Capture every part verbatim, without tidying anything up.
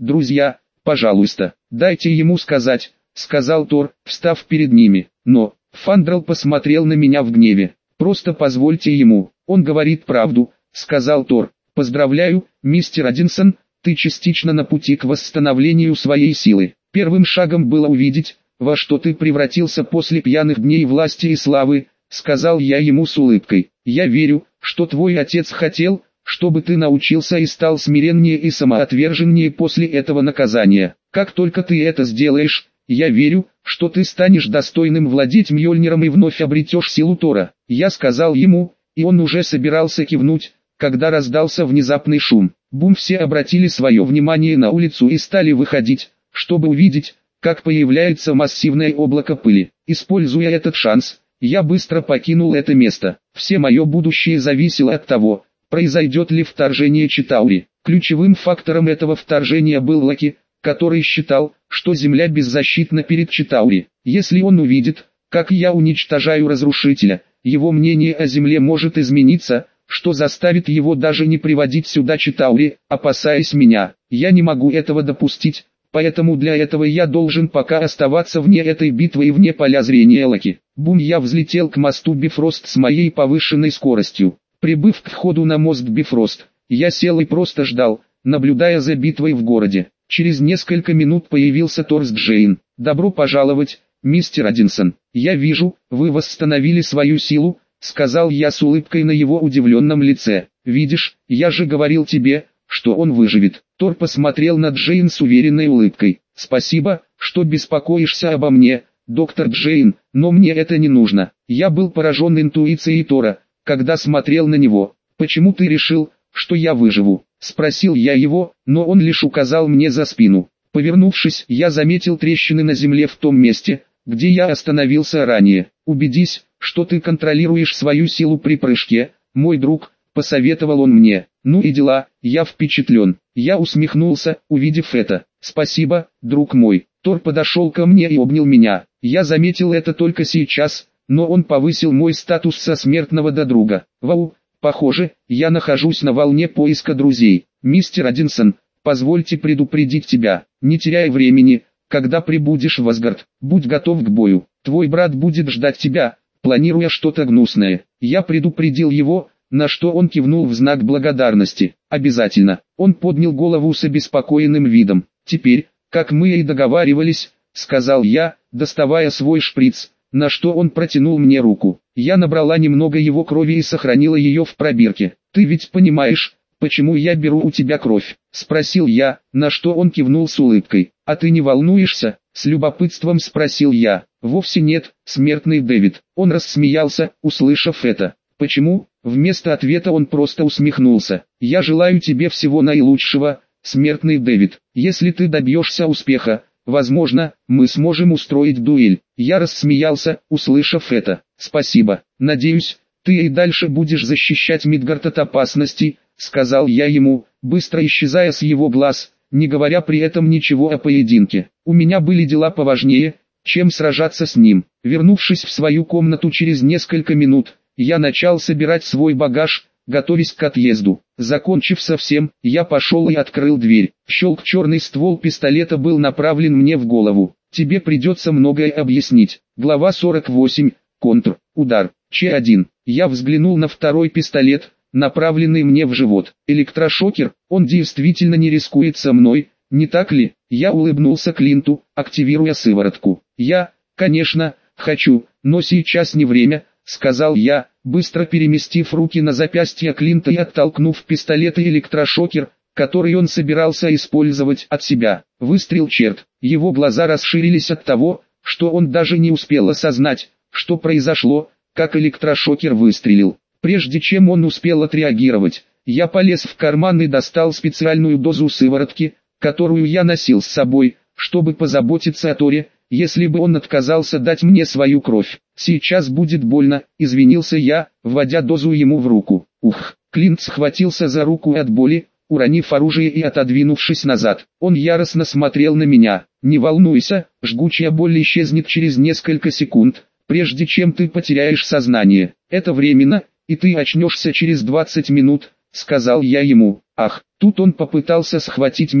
друзья, пожалуйста, дайте ему сказать, сказал Тор, встав перед ними. Но, Фандрал посмотрел на меня в гневе. Просто позвольте ему, он говорит правду, сказал Тор. Поздравляю, мистер Одинсон, ты частично на пути к восстановлению своей силы. Первым шагом было увидеть, во что ты превратился после пьяных дней власти и славы, сказал я ему с улыбкой. Я верю, что твой отец хотел, чтобы ты научился и стал смиреннее и самоотверженнее после этого наказания. Как только ты это сделаешь, я верю, что ты станешь достойным владеть Мьёльниром и вновь обретешь силу Тора. Я сказал ему, и он уже собирался кивнуть, когда раздался внезапный шум. Бум, все обратили свое внимание на улицу и стали выходить, чтобы увидеть, как появляется массивное облако пыли. Используя этот шанс, я быстро покинул это место. Все мое будущее зависело от того, произойдет ли вторжение Читаури. Ключевым фактором этого вторжения был Локи, который считал, что Земля беззащитна перед Читаури. Если он увидит, как я уничтожаю Разрушителя, его мнение о Земле может измениться, что заставит его даже не приводить сюда Читаури, опасаясь меня. Я не могу этого допустить, поэтому для этого я должен пока оставаться вне этой битвы и вне поля зрения Локи. Бум, я взлетел к мосту Бифрост с моей повышенной скоростью. Прибыв к входу на мост Бифрост, я сел и просто ждал, наблюдая за битвой в городе. Через несколько минут появился Тор с Джейн. «Добро пожаловать, мистер Одинсон. Я вижу, вы восстановили свою силу», — сказал я с улыбкой на его удивленном лице. «Видишь, я же говорил тебе, что он выживет». Тор посмотрел на Джейн с уверенной улыбкой. «Спасибо, что беспокоишься обо мне, доктор Джейн, но мне это не нужно». Я был поражен интуицией Тора, когда смотрел на него. «Почему ты решил, что я выживу?» — спросил я его, но он лишь указал мне за спину. Повернувшись, я заметил трещины на земле в том месте, где я остановился ранее. «Убедись, что ты контролируешь свою силу при прыжке, мой друг», — посоветовал он мне. «Ну и дела, я впечатлен». Я усмехнулся, увидев это. «Спасибо, друг мой». Тор подошел ко мне и обнял меня. Я заметил это только сейчас, но он повысил мой статус со смертного до друга. Вау! Похоже, я нахожусь на волне поиска друзей. Мистер Одинсон, позвольте предупредить тебя, не теряй времени, когда прибудешь в Асгард, будь готов к бою. Твой брат будет ждать тебя, планируя что-то гнусное. Я предупредил его, на что он кивнул в знак благодарности. Обязательно. Он поднял голову с обеспокоенным видом. Теперь, как мы и договаривались, сказал я, доставая свой шприц, на что он протянул мне руку. Я набрала немного его крови и сохранила ее в пробирке. «Ты ведь понимаешь, почему я беру у тебя кровь?» — спросил я, на что он кивнул с улыбкой. «А ты не волнуешься?» — с любопытством спросил я. «Вовсе нет, смертный Дэвид». Он рассмеялся, услышав это. «Почему?» — вместо ответа он просто усмехнулся. «Я желаю тебе всего наилучшего, смертный Дэвид. Если ты добьешься успеха, возможно, мы сможем устроить дуэль». Я рассмеялся, услышав это. «Спасибо. Надеюсь, ты и дальше будешь защищать Мидгард от опасностей», — сказал я ему, быстро исчезая с его глаз, не говоря при этом ничего о поединке. У меня были дела поважнее, чем сражаться с ним. Вернувшись в свою комнату через несколько минут, я начал собирать свой багаж, готовясь к отъезду. Закончив со всем, я пошел и открыл дверь. Щелк, черный ствол пистолета был направлен мне в голову. «Тебе придется многое объяснить». Глава сорок восемь. Контр. Удар. Ч один. Я взглянул на второй пистолет, направленный мне в живот. Электрошокер, он действительно не рискует со мной, не так ли? Я улыбнулся Клинту, активируя сыворотку. «Я, конечно, хочу, но сейчас не время», — сказал я, быстро переместив руки на запястье Клинта и оттолкнув пистолет и электрошокер, который он собирался использовать, от себя. Выстрел черт. Его глаза расширились от того, что он даже не успел осознать, что произошло, как электрошокер выстрелил. Прежде чем он успел отреагировать, я полез в карман и достал специальную дозу сыворотки, которую я носил с собой, чтобы позаботиться о Торе, если бы он отказался дать мне свою кровь. «Сейчас будет больно», — извинился я, вводя дозу ему в руку. Ух! Клинт схватился за руку от боли, уронив оружие и отодвинувшись назад. Он яростно смотрел на меня. «Не волнуйся, жгучая боль исчезнет через несколько секунд, прежде чем ты потеряешь сознание. Это временно, и ты очнешься через двадцать минут», — сказал я ему. «Ах!» Тут он попытался схватить меня,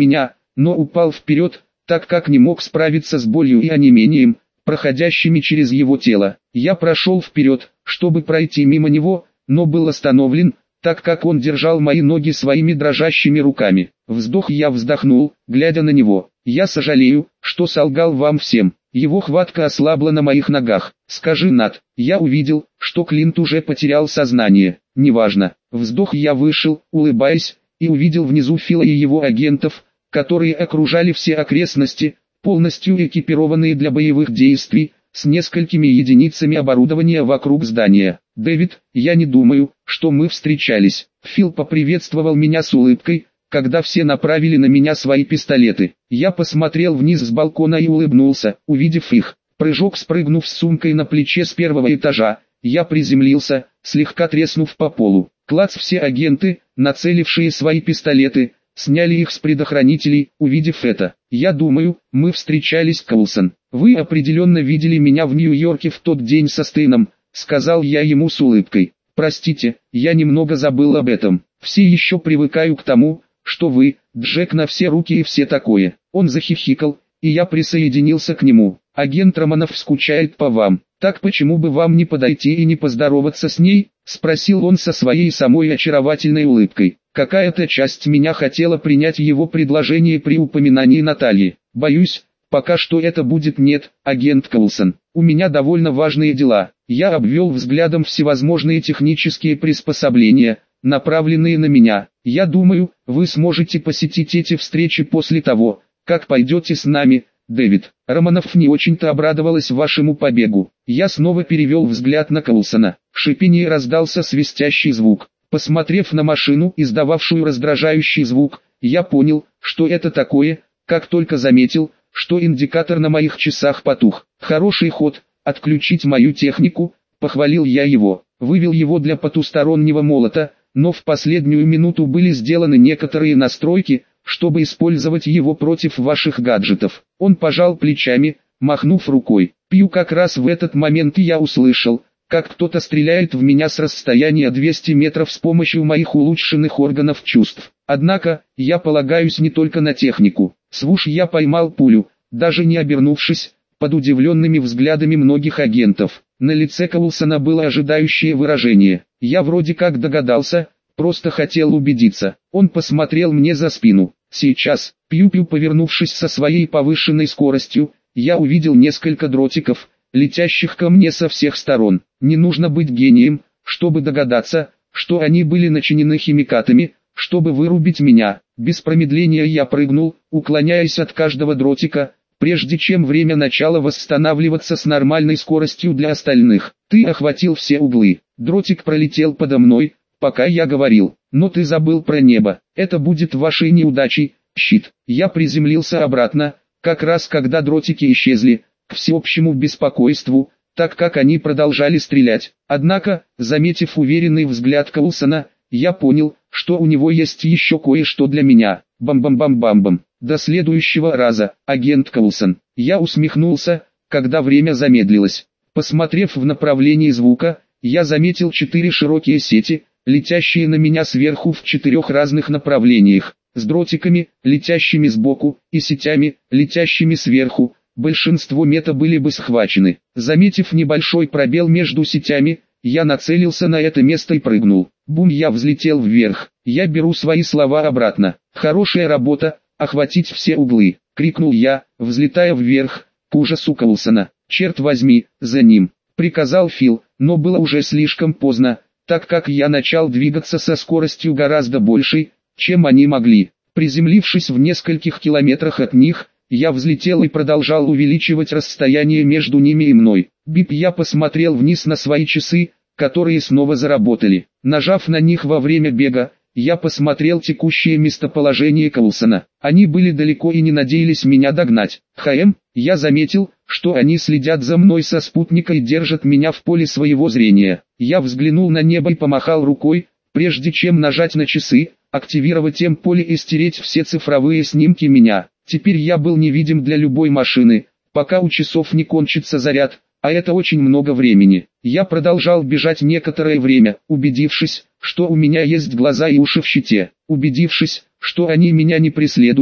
но упал вперед, так как не мог справиться с болью и онемением, проходящими через его тело. Я прошел вперед, чтобы пройти мимо него, но был остановлен, так как он держал мои ноги своими дрожащими руками. Вздох, я вздохнул, глядя на него. Я сожалею, что солгал вам всем. Его хватка ослабла на моих ногах. Скажи, Нат. Я увидел, что Клинт уже потерял сознание. Неважно. Вздох, я вышел, улыбаясь, и увидел внизу Фила и его агентов, которые окружали все окрестности, полностью экипированные для боевых действий, с несколькими единицами оборудования вокруг здания. «Дэвид, я не думаю, что мы встречались». Фил поприветствовал меня с улыбкой, когда все направили на меня свои пистолеты. Я посмотрел вниз с балкона и улыбнулся, увидев их. Прыжок, спрыгнув с сумкой на плече с первого этажа, я приземлился, слегка треснув по полу. Клац, все агенты, нацелившие свои пистолеты, сняли их с предохранителей, увидев это. «Я думаю, мы встречались, Коулсон. Вы определенно видели меня в Нью-Йорке в тот день со Стейном», — сказал я ему с улыбкой. «Простите, я немного забыл об этом. Все еще привыкаю к тому, что вы, Джек, на все руки и все такое». Он захихикал, и я присоединился к нему. «Агент Романов скучает по вам. Так почему бы вам не подойти и не поздороваться с ней?» — спросил он со своей самой очаровательной улыбкой. Какая-то часть меня хотела принять его предложение при упоминании Натальи. «Боюсь, пока что это будет нет, агент Коулсон. У меня довольно важные дела». Я обвел взглядом всевозможные технические приспособления, направленные на меня. «Я думаю, вы сможете посетить эти встречи после того, как пойдете с нами, Дэвид». Романов не очень-то обрадовалась вашему побегу. Я снова перевел взгляд на Коулсона. В шипении раздался свистящий звук. Посмотрев на машину, издававшую раздражающий звук, я понял, что это такое, как только заметил, что индикатор на моих часах потух. «Хороший ход, отключить мою технику», — похвалил я его. Вывел его для потустороннего молота, но в последнюю минуту были сделаны некоторые настройки, чтобы использовать его против ваших гаджетов. Он пожал плечами, махнув рукой. Пью. Как раз в этот момент я услышал, как кто-то стреляет в меня с расстояния двухсот метров с помощью моих улучшенных органов чувств. Однако, я полагаюсь не только на технику. Свуш, я поймал пулю, даже не обернувшись, под удивленными взглядами многих агентов. На лице Коулсона было ожидающее выражение. Я вроде как догадался, просто хотел убедиться. Он посмотрел мне за спину. Сейчас, Пью-Пью, повернувшись со своей повышенной скоростью, я увидел несколько дротиков, летящих ко мне со всех сторон. Не нужно быть гением, чтобы догадаться, что они были начинены химикатами, чтобы вырубить меня. Без промедления я прыгнул, уклоняясь от каждого дротика, прежде чем время начало восстанавливаться с нормальной скоростью для остальных. Ты охватил все углы. Дротик пролетел подо мной, пока я говорил. Но ты забыл про небо. Это будет вашей неудачей, щит. Я приземлился обратно, как раз когда дротики исчезли, к всеобщему беспокойству, так как они продолжали стрелять. Однако, заметив уверенный взгляд Коулсона, я понял, что у него есть еще кое-что для меня. Бам-бам-бам-бам-бам. До следующего раза, агент Коулсон. Я усмехнулся, когда время замедлилось. Посмотрев в направлении звука, я заметил четыре широкие сети, летящие на меня сверху в четырех разных направлениях, с дротиками, летящими сбоку, и сетями, летящими сверху. Большинство мета были бы схвачены. Заметив небольшой пробел между сетями, я нацелился на это место и прыгнул. Бум, я взлетел вверх. Я беру свои слова обратно. Хорошая работа, охватить все углы, крикнул я, взлетая вверх, к ужасу Коулсона. Черт возьми, за ним, приказал Фил, но было уже слишком поздно, так как я начал двигаться со скоростью гораздо большей, чем они могли. Приземлившись в нескольких километрах от них, я взлетел и продолжал увеличивать расстояние между ними и мной. Бип, я посмотрел вниз на свои часы, которые снова заработали. Нажав на них во время бега, я посмотрел текущее местоположение Коулсона. Они были далеко и не надеялись меня догнать. ХМ, я заметил, что они следят за мной со спутника и держат меня в поле своего зрения. Я взглянул на небо и помахал рукой, прежде чем нажать на часы, активировать М-поле и стереть все цифровые снимки меня. Теперь я был невидим для любой машины, пока у часов не кончится заряд, а это очень много времени. Я продолжал бежать некоторое время, убедившись, что у меня есть глаза и уши в щите. Убедившись, что они меня не преследуют,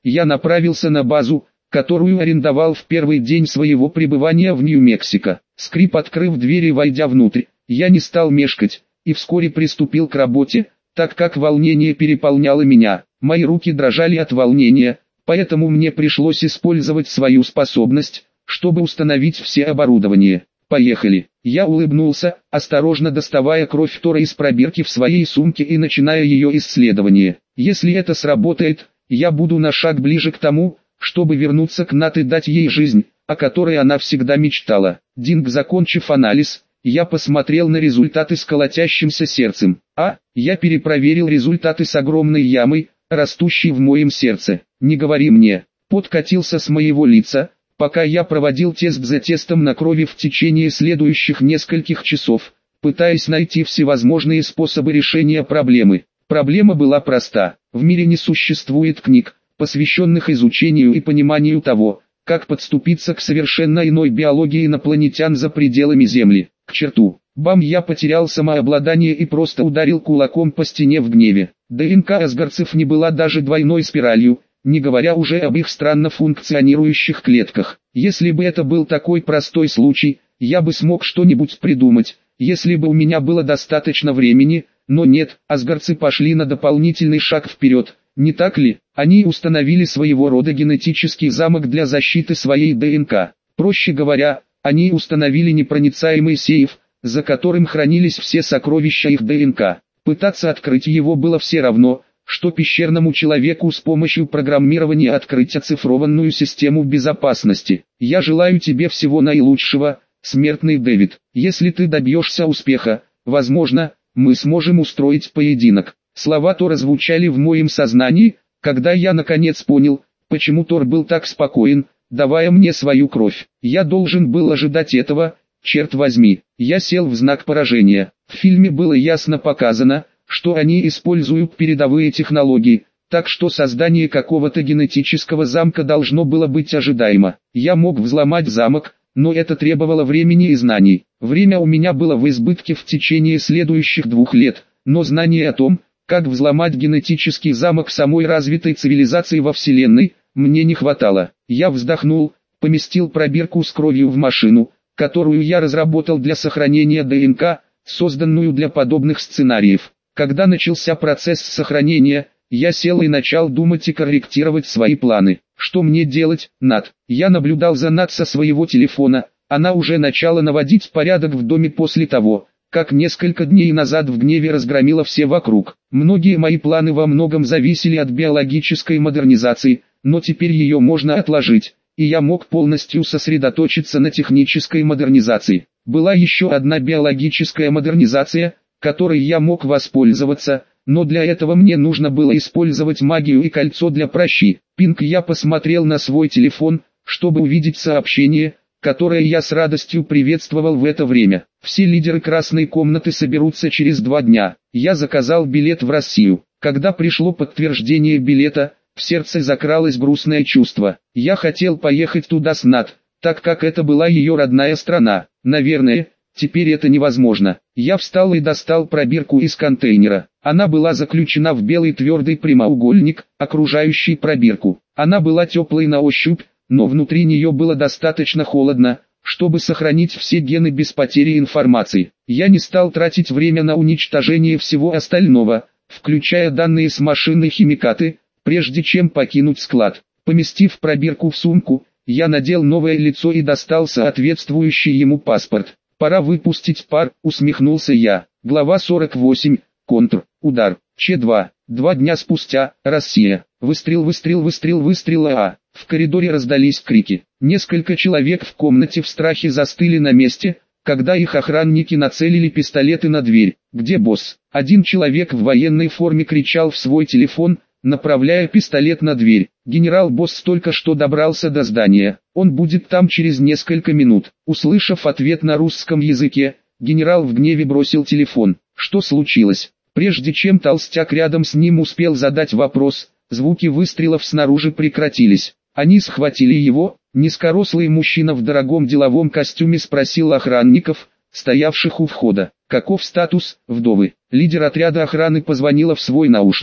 я направился на базу, которую арендовал в первый день своего пребывания в Нью-Мексико. Скрип, открыв дверь и войдя внутрь, я не стал мешкать, и вскоре приступил к работе, так как волнение переполняло меня. Мои руки дрожали от волнения, поэтому мне пришлось использовать свою способность, чтобы установить все оборудование. Поехали. Я улыбнулся, осторожно доставая кровь Тора из пробирки в своей сумке и начиная ее исследование. Если это сработает, я буду на шаг ближе к тому, чтобы вернуться к Нат и дать ей жизнь, о которой она всегда мечтала. Динг, закончив анализ, я посмотрел на результаты с колотящимся сердцем. А, я перепроверил результаты с огромной ямой, растущей в моем сердце. Не говори мне. Пот катился с моего лица, пока я проводил тест за тестом на крови в течение следующих нескольких часов, пытаясь найти всевозможные способы решения проблемы. Проблема была проста. В мире не существует книг, посвященных изучению и пониманию того, как подступиться к совершенно иной биологии инопланетян за пределами Земли. К черту. Бам, я потерял самообладание и просто ударил кулаком по стене в гневе. ДНК асгарцев не была даже двойной спиралью, не говоря уже об их странно функционирующих клетках. Если бы это был такой простой случай, я бы смог что-нибудь придумать, если бы у меня было достаточно времени, но нет, асгарцы пошли на дополнительный шаг вперед, не так ли? Они установили своего рода генетический замок для защиты своей ДНК. Проще говоря, они установили непроницаемый сейф, за которым хранились все сокровища их ДНК. Пытаться открыть его было все равно, что пещерному человеку с помощью программирования открыть оцифрованную систему безопасности. Я желаю тебе всего наилучшего, смертный Дэвид. Если ты добьешься успеха, возможно, мы сможем устроить поединок. Слова Тора звучали в моем сознании, когда я наконец понял, почему Тор был так спокоен, давая мне свою кровь. Я должен был ожидать этого, черт возьми. Я сел в знак поражения. В фильме было ясно показано, что они используют передовые технологии, так что создание какого-то генетического замка должно было быть ожидаемо. Я мог взломать замок, но это требовало времени и знаний. Время у меня было в избытке в течение следующих двух лет, но знание о том, как взломать генетический замок самой развитой цивилизации во Вселенной, мне не хватало. Я вздохнул, поместил пробирку с кровью в машину, которую я разработал для сохранения ДНК, созданную для подобных сценариев. Когда начался процесс сохранения, я сел и начал думать и корректировать свои планы. Что мне делать, Нат? Я наблюдал за Нат со своего телефона, она уже начала наводить порядок в доме после того, как несколько дней назад в гневе разгромила все вокруг. Многие мои планы во многом зависели от биологической модернизации, но теперь ее можно отложить, и я мог полностью сосредоточиться на технической модернизации. Была еще одна биологическая модернизация, которой я мог воспользоваться, но для этого мне нужно было использовать магию и кольцо для пращи. Пинг, я посмотрел на свой телефон, чтобы увидеть сообщение, которое я с радостью приветствовал в это время. Все лидеры красной комнаты соберутся через два дня. Я заказал билет в Россию. Когда пришло подтверждение билета, в сердце закралось грустное чувство. Я хотел поехать туда с Нат, так как это была ее родная страна. Наверное, теперь это невозможно. Я встал и достал пробирку из контейнера. Она была заключена в белый твердый прямоугольник, окружающий пробирку. Она была теплой на ощупь, но внутри нее было достаточно холодно, чтобы сохранить все гены без потери информации. Я не стал тратить время на уничтожение всего остального, включая данные с машины и химикаты, прежде чем покинуть склад. Поместив пробирку в сумку, я надел новое лицо и достал соответствующий ему паспорт. «Пора выпустить пар», — усмехнулся я. Глава сорок восемь. Контр. Удар. Ч два. Два дня спустя. Россия. Выстрел, выстрел, выстрел, выстрел. А. В коридоре раздались крики. Несколько человек в комнате в страхе застыли на месте, когда их охранники нацелили пистолеты на дверь. «Где босс?» Один человек в военной форме кричал в свой телефон, направляя пистолет на дверь. «Генерал-босс только что добрался до здания. Он будет там через несколько минут». Услышав ответ на русском языке, генерал в гневе бросил телефон. Что случилось? Прежде чем толстяк рядом с ним успел задать вопрос, звуки выстрелов снаружи прекратились. Они схватили его. Низкорослый мужчина в дорогом деловом костюме спросил охранников, стоявших у входа. «Каков статус, вдовы?» Лидер отряда охраны позвонила в свой наушник,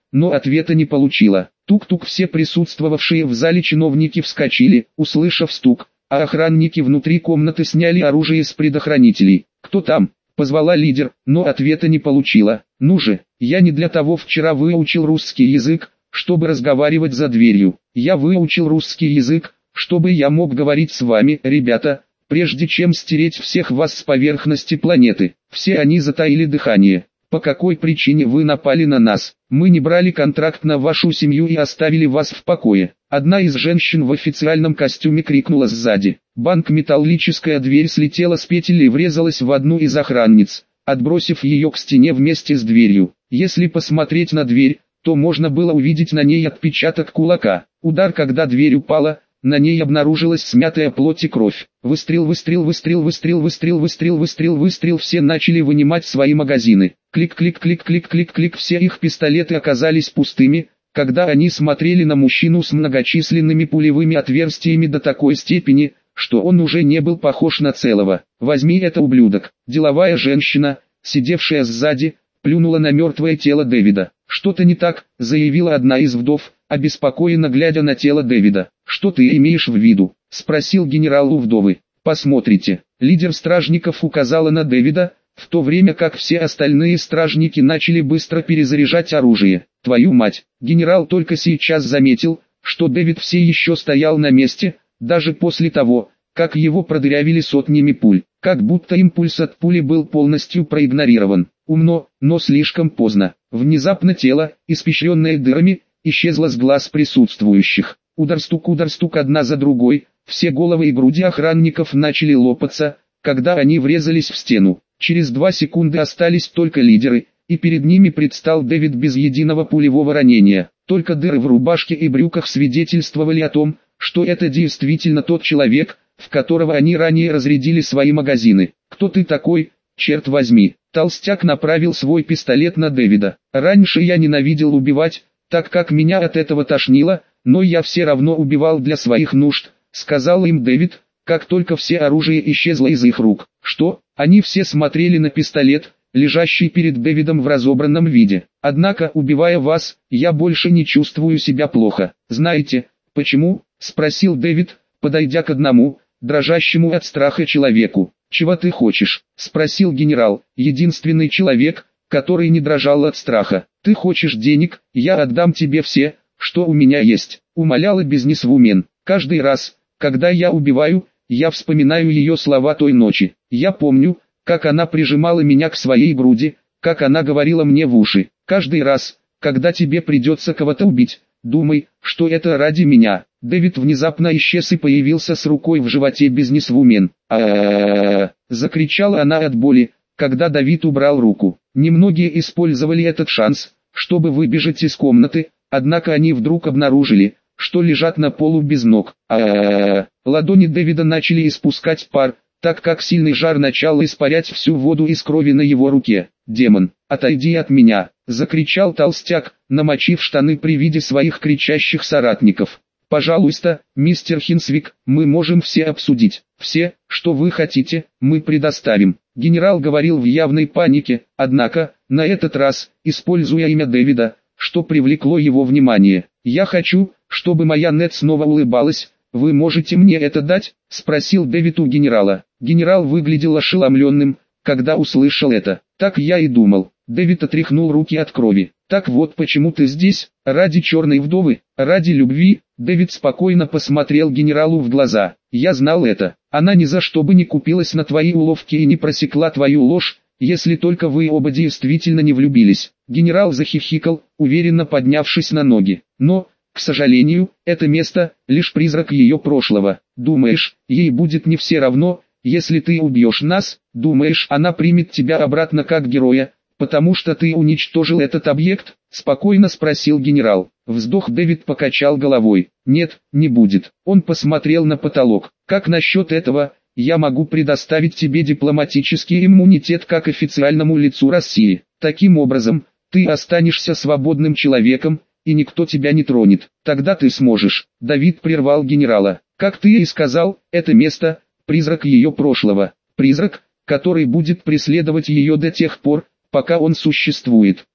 но ответа не получила. Тук-тук, все присутствовавшие в зале чиновники вскочили, услышав стук, а охранники внутри комнаты сняли оружие с предохранителей. «Кто там?» — позвала лидер, но ответа не получила. «Ну же, я не для того вчера выучил русский язык, чтобы разговаривать за дверью. Я выучил русский язык, чтобы я мог говорить с вами, ребята, прежде чем стереть всех вас с поверхности планеты». Все они затаили дыхание. «По какой причине вы напали на нас? Мы не брали контракт на вашу семью и оставили вас в покое». Одна из женщин в официальном костюме крикнула сзади. Банк, металлическая дверь слетела с петель и врезалась в одну из охранниц, отбросив ее к стене вместе с дверью. Если посмотреть на дверь, то можно было увидеть на ней отпечаток кулака. Удар, когда дверь упала, на ней обнаружилась смятая плоть и кровь. Выстрел, выстрел, выстрел, выстрел, выстрел, выстрел, выстрел, выстрел. Все начали вынимать свои магазины. Клик, клик, клик, клик, клик, клик. Все их пистолеты оказались пустыми, когда они смотрели на мужчину с многочисленными пулевыми отверстиями до такой степени, что он уже не был похож на целого. «Возьми это, ублюдок!» Деловая женщина, сидевшая сзади, плюнула на мертвое тело Дэвида. «Что-то не так», — заявила одна из вдов, обеспокоенно глядя на тело Дэвида. «Что ты имеешь в виду?» — спросил генерал у вдовы. «Посмотрите». Лидер стражников указала на Дэвида, в то время как все остальные стражники начали быстро перезаряжать оружие. «Твою мать!» Генерал только сейчас заметил, что Дэвид все еще стоял на месте, даже после того, как его продырявили сотнями пуль, как будто импульс от пули был полностью проигнорирован. Умно, но слишком поздно. Внезапно тело, испещренное дырами, исчезло с глаз присутствующих. Удар-стук, удар-стук, одна за другой, все головы и груди охранников начали лопаться, когда они врезались в стену. Через два секунды остались только лидеры, и перед ними предстал Дэвид без единого пулевого ранения. Только дыры в рубашке и брюках свидетельствовали о том, что это действительно тот человек, в которого они ранее разрядили свои магазины. «Кто ты такой, черт возьми?» Толстяк направил свой пистолет на Дэвида. «Раньше я ненавидел убивать, так как меня от этого тошнило, но я все равно убивал для своих нужд», — сказал им Дэвид, как только все оружие исчезло из их рук. «Что?» Они все смотрели на пистолет, лежащий перед Дэвидом в разобранном виде. «Однако, убивая вас, я больше не чувствую себя плохо. Знаете, почему?» — спросил Дэвид, подойдя к одному, дрожащему от страха человеку. «Чего ты хочешь?» — спросил генерал, единственный человек, который не дрожал от страха. «Ты хочешь денег? Я отдам тебе все, что у меня есть», — умоляла бизнесвумен. «Каждый раз, когда я убиваю, я вспоминаю ее слова той ночи. Я помню, как она прижимала меня к своей груди, как она говорила мне в уши. Каждый раз, когда тебе придется кого-то убить, думай, что это ради меня». Дэвид внезапно исчез и появился с рукой в животе бизнесвумен. «А-а-а-а!» — закричала она от боли, когда Дэвид убрал руку. Немногие использовали этот шанс, чтобы выбежать из комнаты, однако они вдруг обнаружили, что лежат на полу без ног. А-а-а! Ладони Дэвида начали испускать пар, так как сильный жар начал испарять всю воду из крови на его руке. «Демон, отойди от меня!» — закричал толстяк, намочив штаны при виде своих кричащих соратников. «Пожалуйста, мистер Хинсвик, мы можем все обсудить. Все, что вы хотите, мы предоставим». Генерал говорил в явной панике, однако, на этот раз, используя имя Дэвида, что привлекло его внимание. «Я хочу, чтобы моя Нет снова улыбалась. Вы можете мне это дать?» — спросил Дэвид у генерала. Генерал выглядел ошеломленным, когда услышал это. «Так я и думал». Дэвид отряхнул руки от крови. «Так вот почему ты здесь, ради черной вдовы, ради любви?» Дэвид спокойно посмотрел генералу в глаза. «Я знал это. Она ни за что бы не купилась на твои уловки и не просекла твою ложь, если только вы оба действительно не влюбились». Генерал захихикал, уверенно поднявшись на ноги. «Но, к сожалению, это место — лишь призрак ее прошлого. Думаешь, ей будет не все равно, если ты убьешь нас? Думаешь, она примет тебя обратно как героя, потому что ты уничтожил этот объект?» — спокойно спросил генерал. Вздох. Дэвид покачал головой. «Нет, не будет». Он посмотрел на потолок. «Как насчет этого? Я могу предоставить тебе дипломатический иммунитет как официальному лицу России. Таким образом, ты останешься свободным человеком, и никто тебя не тронет. Тогда ты сможешь». Дэвид прервал генерала. «Как ты и сказал, это место — призрак ее прошлого. Призрак, который будет преследовать ее до тех пор, пока он существует.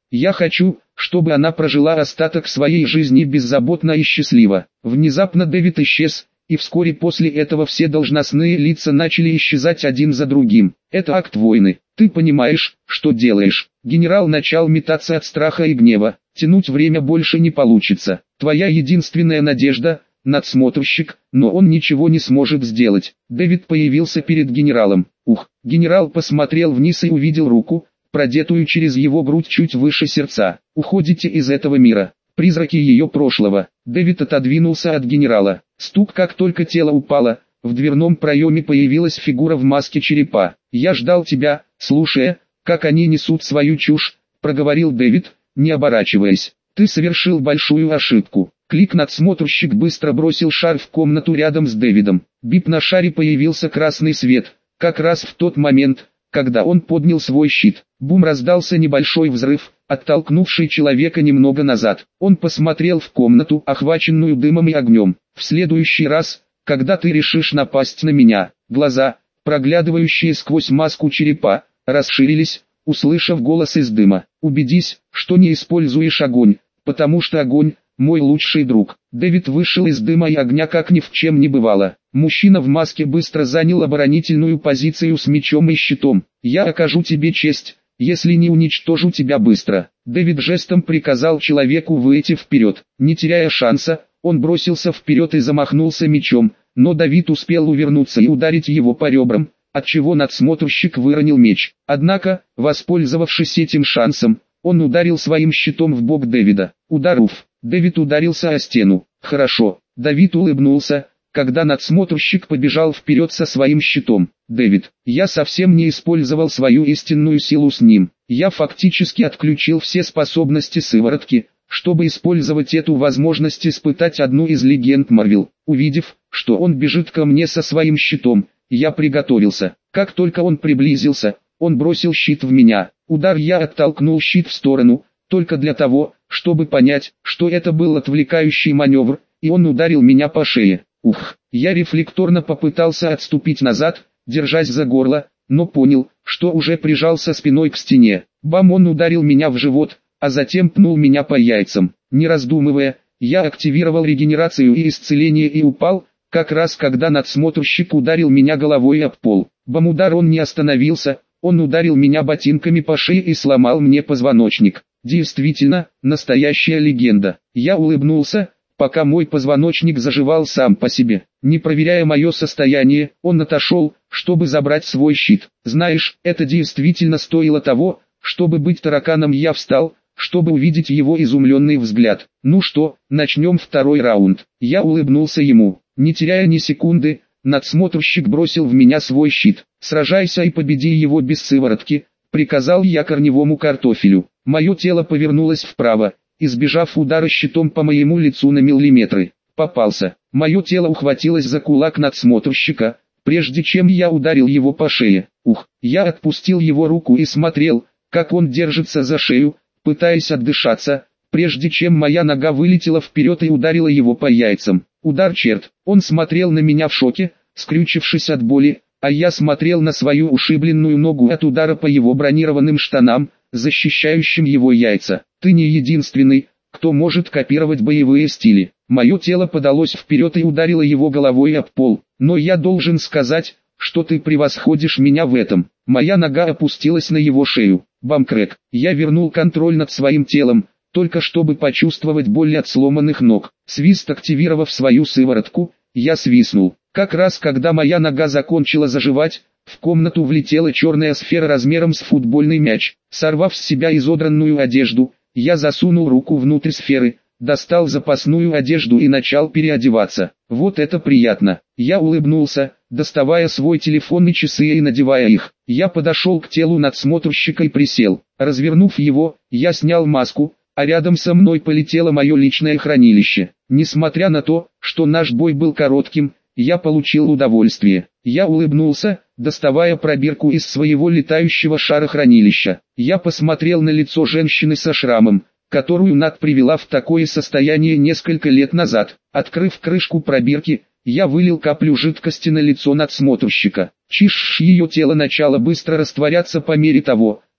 Я хочу, чтобы она прожила остаток своей жизни беззаботно и счастливо. Внезапно Дэвид исчез, и вскоре после этого все должностные лица начали исчезать один за другим. Это акт войны. Ты понимаешь, что делаешь. Генерал начал метаться от страха и гнева. Тянуть время больше не получится. Твоя единственная надежда — надсмотрщик, но он ничего не сможет сделать. Дэвид появился перед генералом. Ух, генерал посмотрел вниз и увидел руку, продетую через его грудь чуть выше сердца. Уходите из этого мира. Призраки ее прошлого. Дэвид отодвинулся от генерала. Стук, как только тело упало, в дверном проеме появилась фигура в маске черепа. «Я ждал тебя, слушая, как они несут свою чушь», — проговорил Дэвид, не оборачиваясь. «Ты совершил большую ошибку». Клик-надсмотрщик быстро бросил шар в комнату рядом с Дэвидом. Бип, на шаре появился красный свет, как раз в тот момент, когда он поднял свой щит. Бум, раздался небольшой взрыв, оттолкнувший человека немного назад. Он посмотрел в комнату, охваченную дымом и огнем. «В следующий раз, когда ты решишь напасть на меня». Глаза, проглядывающие сквозь маску черепа, расширились, услышав голос из дыма. «Убедись, что не используешь огонь, потому что огонь — мой лучший друг». Дэвид вышел из дыма и огня, как ни в чем не бывало. Мужчина в маске быстро занял оборонительную позицию с мечом и щитом. «Я окажу тебе честь, если не уничтожу тебя быстро». Дэвид жестом приказал человеку выйти вперед. Не теряя шанса, он бросился вперед и замахнулся мечом, но Дэвид успел увернуться и ударить его по ребрам, отчего надсмотрщик выронил меч. Однако, воспользовавшись этим шансом, он ударил своим щитом в бок Дэвида. Удар уф. Дэвид ударился о стену. «Хорошо». Дэвид улыбнулся, когда надсмотрщик побежал вперед со своим щитом. «Дэвид, я совсем не использовал свою истинную силу с ним. Я фактически отключил все способности сыворотки, чтобы использовать эту возможность испытать одну из легенд Марвел». Увидев, что он бежит ко мне со своим щитом, я приготовился. Как только он приблизился, он бросил щит в меня. Удар, я оттолкнул щит в сторону, только для того, чтобы понять, что это был отвлекающий маневр, и он ударил меня по шее. Ух, я рефлекторно попытался отступить назад, держась за горло, но понял, что уже прижался спиной к стене. Бам, он ударил меня в живот, а затем пнул меня по яйцам. Не раздумывая, я активировал регенерацию и исцеление и упал, как раз когда надсмотрщик ударил меня головой об пол. Бам, удар, он не остановился, он ударил меня ботинками по шее и сломал мне позвоночник. Действительно, настоящая легенда. Я улыбнулся, пока мой позвоночник заживал сам по себе. Не проверяя мое состояние, он отошел, чтобы забрать свой щит. Знаешь, это действительно стоило того, чтобы быть тараканом. Я встал, чтобы увидеть его изумленный взгляд. «Ну что, начнем второй раунд». Я улыбнулся ему. Не теряя ни секунды, надсмотрщик бросил в меня свой щит. «Сражайся и победи его без сыворотки», — приказал я корневому картофелю. Мое тело повернулось вправо, избежав удара щитом по моему лицу на миллиметры. Попался. Мое тело ухватилось за кулак надсмотрщика, прежде чем я ударил его по шее. Ух, я отпустил его руку и смотрел, как он держится за шею, пытаясь отдышаться, прежде чем моя нога вылетела вперед и ударила его по яйцам. Удар, черт. Он смотрел на меня в шоке, скрючившись от боли, а я смотрел на свою ушибленную ногу от удара по его бронированным штанам, защищающим его яйца. «Ты не единственный, кто может копировать боевые стили». Мое тело подалось вперед и ударило его головой об пол. «Но я должен сказать, что ты превосходишь меня в этом». Моя нога опустилась на его шею. Бам-крэк. Я вернул контроль над своим телом, только чтобы почувствовать боль от сломанных ног. Свист, активировав свою сыворотку, я свистнул. Как раз когда моя нога закончила заживать, в комнату влетела черная сфера размером с футбольный мяч. Сорвав с себя изодранную одежду, я засунул руку внутрь сферы, достал запасную одежду и начал переодеваться. Вот это приятно. Я улыбнулся, доставая свой телефон и часы и надевая их. Я подошел к телу надсмотрщика и присел. Развернув его, я снял маску, а рядом со мной полетело мое личное хранилище. Несмотря на то, что наш бой был коротким, я получил удовольствие. Я улыбнулся, доставая пробирку из своего летающего шара хранилища. Я посмотрел на лицо женщины со шрамом, которую Нат привела в такое состояние несколько лет назад. Открыв крышку пробирки, я вылил каплю жидкости на лицо надсмотрщика. Чиш, ее тело начало быстро растворяться по мере того,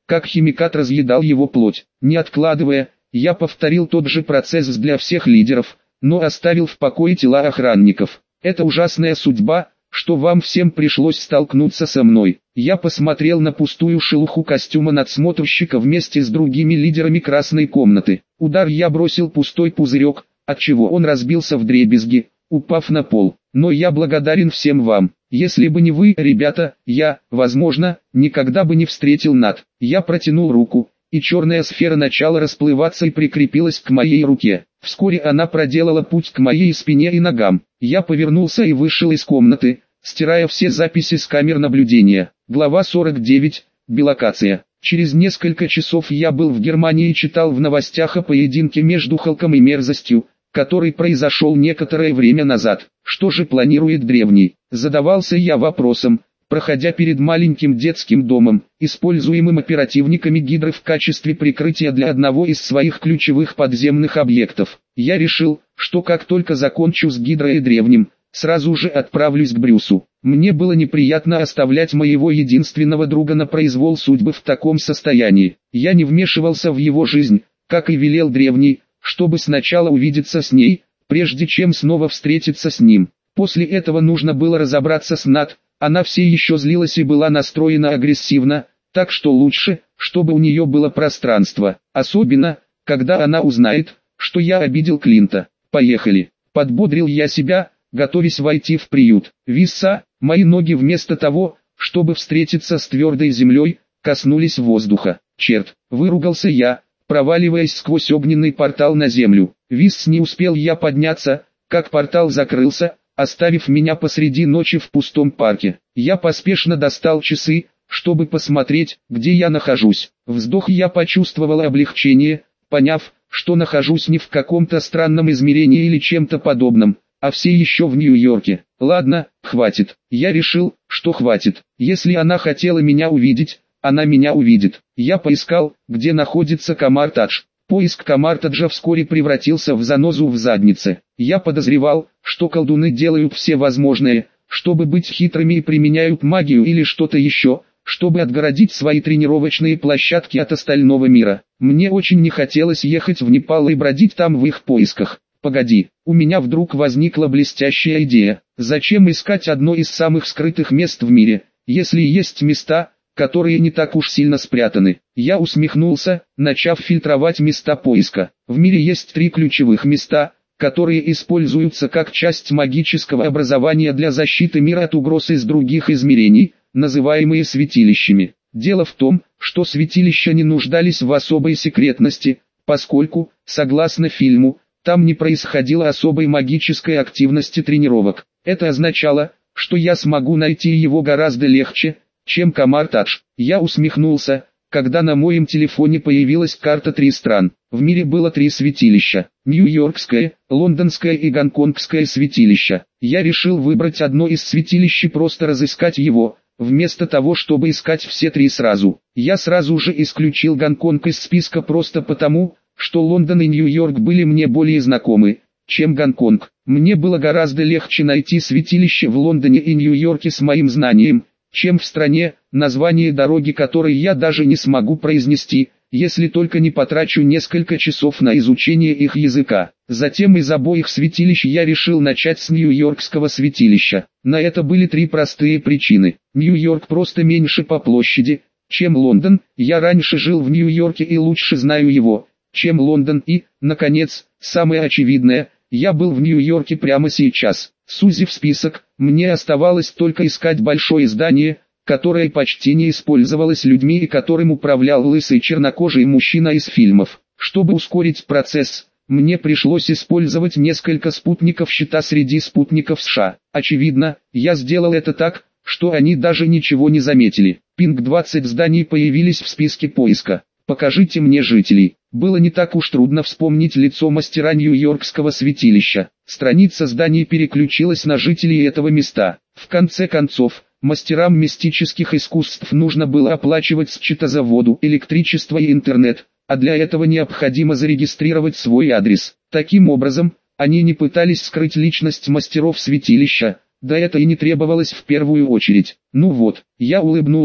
как химикат разъедал его плоть. Не откладывая, я повторил тот же процесс для всех лидеров, но оставил в покое тела охранников. Это ужасная судьба, что вам всем пришлось столкнуться со мной. Я посмотрел на пустую шелуху костюма надсмотрщика вместе с другими лидерами красной комнаты. Удар я бросил пустой пузырек, отчего он разбился вдребезги, упав на пол. Но я благодарен всем вам. Если бы не вы, ребята, я, возможно, никогда бы не встретил Нат. Я протянул руку, и черная сфера начала расплываться и прикрепилась к моей руке. Вскоре она проделала путь к моей спине и ногам. Я повернулся и вышел из комнаты, стирая все записи с камер наблюдения. Глава сорок девять. Билокация. Через несколько часов я был в Германии и читал в новостях о поединке между Халком и Мерзостью, который произошел некоторое время назад. Что же планирует Древний? Задавался я вопросом, проходя перед маленьким детским домом, используемым оперативниками Гидры в качестве прикрытия для одного из своих ключевых подземных объектов. Я решил, что как только закончу с Гидрой и Древним, сразу же отправлюсь к Брюсу. Мне было неприятно оставлять моего единственного друга на произвол судьбы в таком состоянии. Я не вмешивался в его жизнь, как и велел Древний, чтобы сначала увидеться с ней, прежде чем снова встретиться с ним. После этого нужно было разобраться с Нат, она все еще злилась и была настроена агрессивно, так что лучше, чтобы у нее было пространство, особенно, когда она узнает, что я обидел Клинта. Поехали, подбодрил я себя, готовясь войти в приют. Висса, мои ноги вместо того, чтобы встретиться с твердой землей, коснулись воздуха. Черт, выругался я, проваливаясь сквозь огненный портал на землю. Висс, не успел я подняться, как портал закрылся, оставив меня посреди ночи в пустом парке. Я поспешно достал часы, чтобы посмотреть, где я нахожусь. Вздох, я почувствовал облегчение, поняв, что нахожусь не в каком-то странном измерении или чем-то подобном, а все еще в Нью-Йорке. Ладно, хватит. Я решил, что хватит. Если она хотела меня увидеть, она меня увидит. Я поискал, где находится Камар-Тадж. Поиск Камар-Таджа вскоре превратился в занозу в заднице. Я подозревал, что колдуны делают все возможное, чтобы быть хитрыми и применяют магию или что-то еще, чтобы отгородить свои тренировочные площадки от остального мира. Мне очень не хотелось ехать в Непал и бродить там в их поисках. Погоди, у меня вдруг возникла блестящая идея. Зачем искать одно из самых скрытых мест в мире, если есть места, которые не так уж сильно спрятаны? Я усмехнулся, начав фильтровать места поиска. В мире есть три ключевых места, которые используются как часть магического образования для защиты мира от угроз из других измерений, называемые святилищами. Дело в том, что святилища не нуждались в особой секретности, поскольку, согласно фильму, там не происходило особой магической активности тренировок. Это означало, что я смогу найти его гораздо легче, чем Камар-Тадж. Я усмехнулся, когда на моем телефоне появилась карта три стран. В мире было три святилища: Нью-Йоркское, Лондонское и Гонконгское святилища. Я решил выбрать одно из святилищ и просто разыскать его, вместо того, чтобы искать все три сразу. Я сразу же исключил Гонконг из списка просто потому, что Лондон и Нью-Йорк были мне более знакомы, чем Гонконг. Мне было гораздо легче найти святилище в Лондоне и Нью-Йорке с моим знанием, чем в стране, название дороги которой я даже не смогу произнести, если только не потрачу несколько часов на изучение их языка. Затем из обоих святилищ я решил начать с Нью-Йоркского святилища. На это были три простые причины. Нью-Йорк просто меньше по площади, чем Лондон, я раньше жил в Нью-Йорке и лучше знаю его, чем Лондон, и, наконец, самое очевидное, я был в Нью-Йорке прямо сейчас. Сузив список, мне оставалось только искать большое здание, которое почти не использовалось людьми и которым управлял лысый чернокожий мужчина из фильмов. Чтобы ускорить процесс, мне пришлось использовать несколько спутников щита среди спутников США. Очевидно, я сделал это так, что они даже ничего не заметили. Пинг двадцать зданий появились в списке поиска. Покажите мне жителей. Было не так уж трудно вспомнить лицо мастера Нью-Йоркского святилища. Страница зданий переключилась на жителей этого места. В конце концов, мастерам мистических искусств нужно было оплачивать счета за воду, электричество и интернет, а для этого необходимо зарегистрировать свой адрес. Таким образом, они не пытались скрыть личность мастеров святилища, да это и не требовалось в первую очередь. Ну вот, я улыбнулся,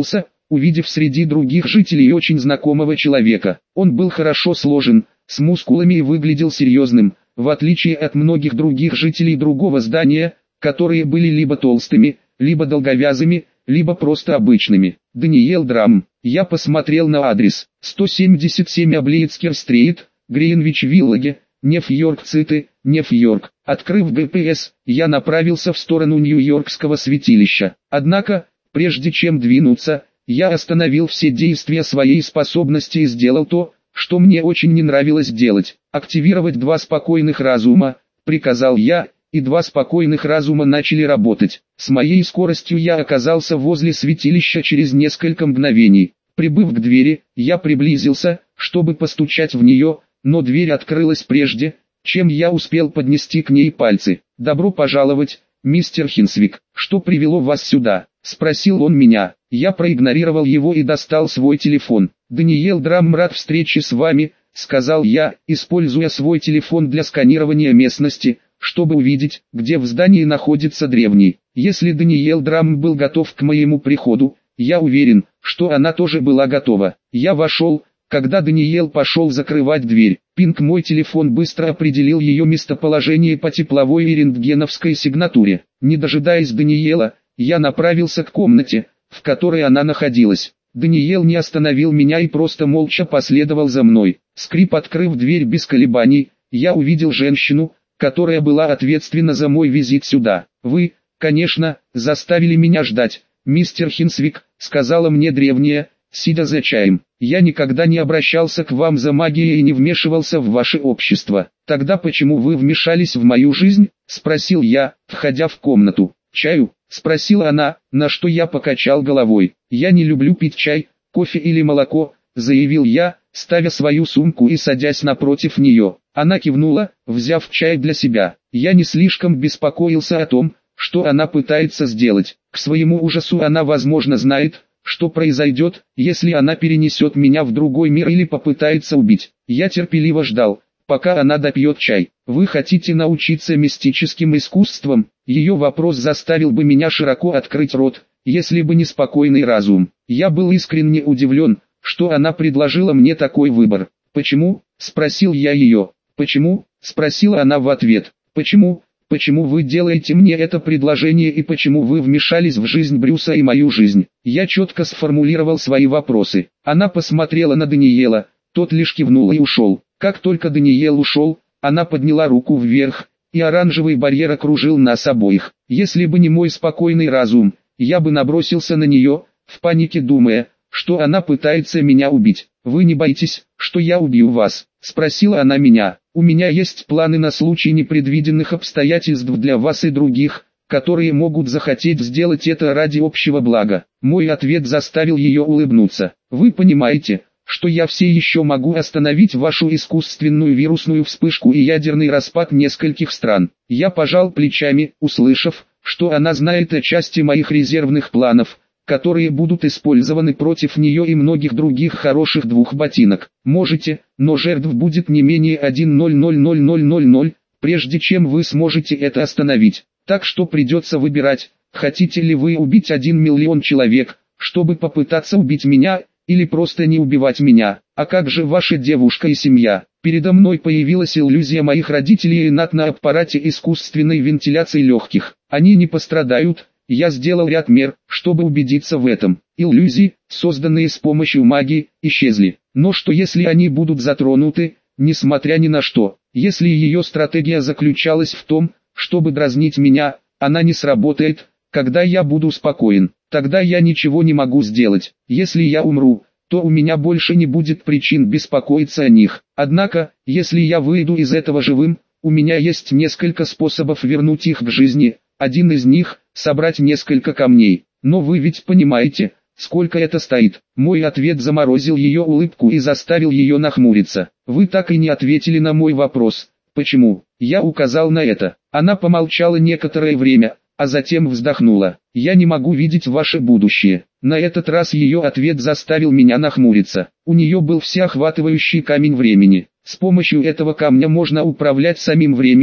увидев среди других жителей очень знакомого человека. Он был хорошо сложен, с мускулами и выглядел серьезным, в отличие от многих других жителей другого здания, которые были либо толстыми, либо долговязыми, либо просто обычными. Даниэл Драм. Я посмотрел на адрес. сто семьдесят семь Облеицкер-стрит, Гринвич-Вилладе, Нью-Йорк-Цити, Нью-Йорк. Открыв джи пи эс, я направился в сторону Нью-Йоркского святилища. Однако, прежде чем двинуться, я остановил все действия своей способности и сделал то, что мне очень не нравилось делать. Активировать два спокойных разума, приказал я, и два спокойных разума начали работать. С моей скоростью я оказался возле святилища через несколько мгновений. Прибыв к двери, я приблизился, чтобы постучать в нее, но дверь открылась прежде, чем я успел поднести к ней пальцы. «Добро пожаловать, мистер Хинсвик. Что привело вас сюда?» — спросил он меня. Я проигнорировал его и достал свой телефон. «Даниэл Драм, рад встрече с вами», — сказал я, используя свой телефон для сканирования местности, чтобы увидеть, где в здании находится древний. Если Даниэл Драм был готов к моему приходу, я уверен, что она тоже была готова. Я вошел, когда Даниэл пошел закрывать дверь. Пинг, мой телефон быстро определил ее местоположение по тепловой и рентгеновской сигнатуре. Не дожидаясь Даниэла, я направился к комнате, в которой она находилась. Даниэл не остановил меня и просто молча последовал за мной. Скрип, открыв дверь без колебаний, я увидел женщину, которая была ответственна за мой визит сюда. «Вы, конечно, заставили меня ждать, мистер Хинсвик», — сказала мне древняя, сидя за чаем. «Я никогда не обращался к вам за магией и не вмешивался в ваше общество. Тогда почему вы вмешались в мою жизнь?» — спросил я, входя в комнату. «Чаю?» — спросила она, на что я покачал головой. «Я не люблю пить чай, кофе или молоко», — заявил я, ставя свою сумку и садясь напротив нее. Она кивнула, взяв чай для себя. Я не слишком беспокоился о том, что она пытается сделать. К своему ужасу она, возможно, знает, что произойдет, если она перенесет меня в другой мир или попытается убить. Я терпеливо ждал, пока она допьет чай. «Вы хотите научиться мистическим искусствам?» Ее вопрос заставил бы меня широко открыть рот, если бы не спокойный разум. Я был искренне удивлен, что она предложила мне такой выбор. «Почему?» — спросил я ее. «Почему?» — спросила она в ответ. «Почему? Почему вы делаете мне это предложение и почему вы вмешались в жизнь Брюса и мою жизнь?» Я четко сформулировал свои вопросы. Она посмотрела на Даниэла, тот лишь кивнул и ушел. Как только Даниэл ушел, она подняла руку вверх, и оранжевый барьер окружил нас обоих. Если бы не мой спокойный разум, я бы набросился на нее, в панике думая, что она пытается меня убить. «Вы не боитесь, что я убью вас?» — спросила она меня. «У меня есть планы на случай непредвиденных обстоятельств для вас и других, которые могут захотеть сделать это ради общего блага». Мой ответ заставил ее улыбнуться. «Вы понимаете, что я все еще могу остановить вашу искусственную вирусную вспышку и ядерный распад нескольких стран?» Я пожал плечами, услышав, что она знает о части моих резервных планов, которые будут использованы против нее и многих других хороших двух ботинок. «Можете, но жертв будет не менее один ноль ноль ноль ноль ноль ноль, прежде чем вы сможете это остановить. Так что придется выбирать, хотите ли вы убить один миллион человек, чтобы попытаться убить меня, или просто не убивать меня. А как же ваша девушка и семья?» Передо мной появилась иллюзия моих родителей и Нат на аппарате искусственной вентиляции легких. Они не пострадают. Я сделал ряд мер, чтобы убедиться в этом. Иллюзии, созданные с помощью магии, исчезли. Но что если они будут затронуты, несмотря ни на что? Если ее стратегия заключалась в том, чтобы дразнить меня, она не сработает, когда я буду спокоен. Тогда я ничего не могу сделать. Если я умру, то у меня больше не будет причин беспокоиться о них. Однако, если я выйду из этого живым, у меня есть несколько способов вернуть их к жизни. Один из них – собрать несколько камней. Но вы ведь понимаете, сколько это стоит? Мой ответ заморозил ее улыбку и заставил ее нахмуриться. Вы так и не ответили на мой вопрос. Почему? Я указал на это. Она помолчала некоторое время, а затем вздохнула. Я не могу видеть ваше будущее. На этот раз ее ответ заставил меня нахмуриться. У нее был всеохватывающий камень времени. С помощью этого камня можно управлять самим временем,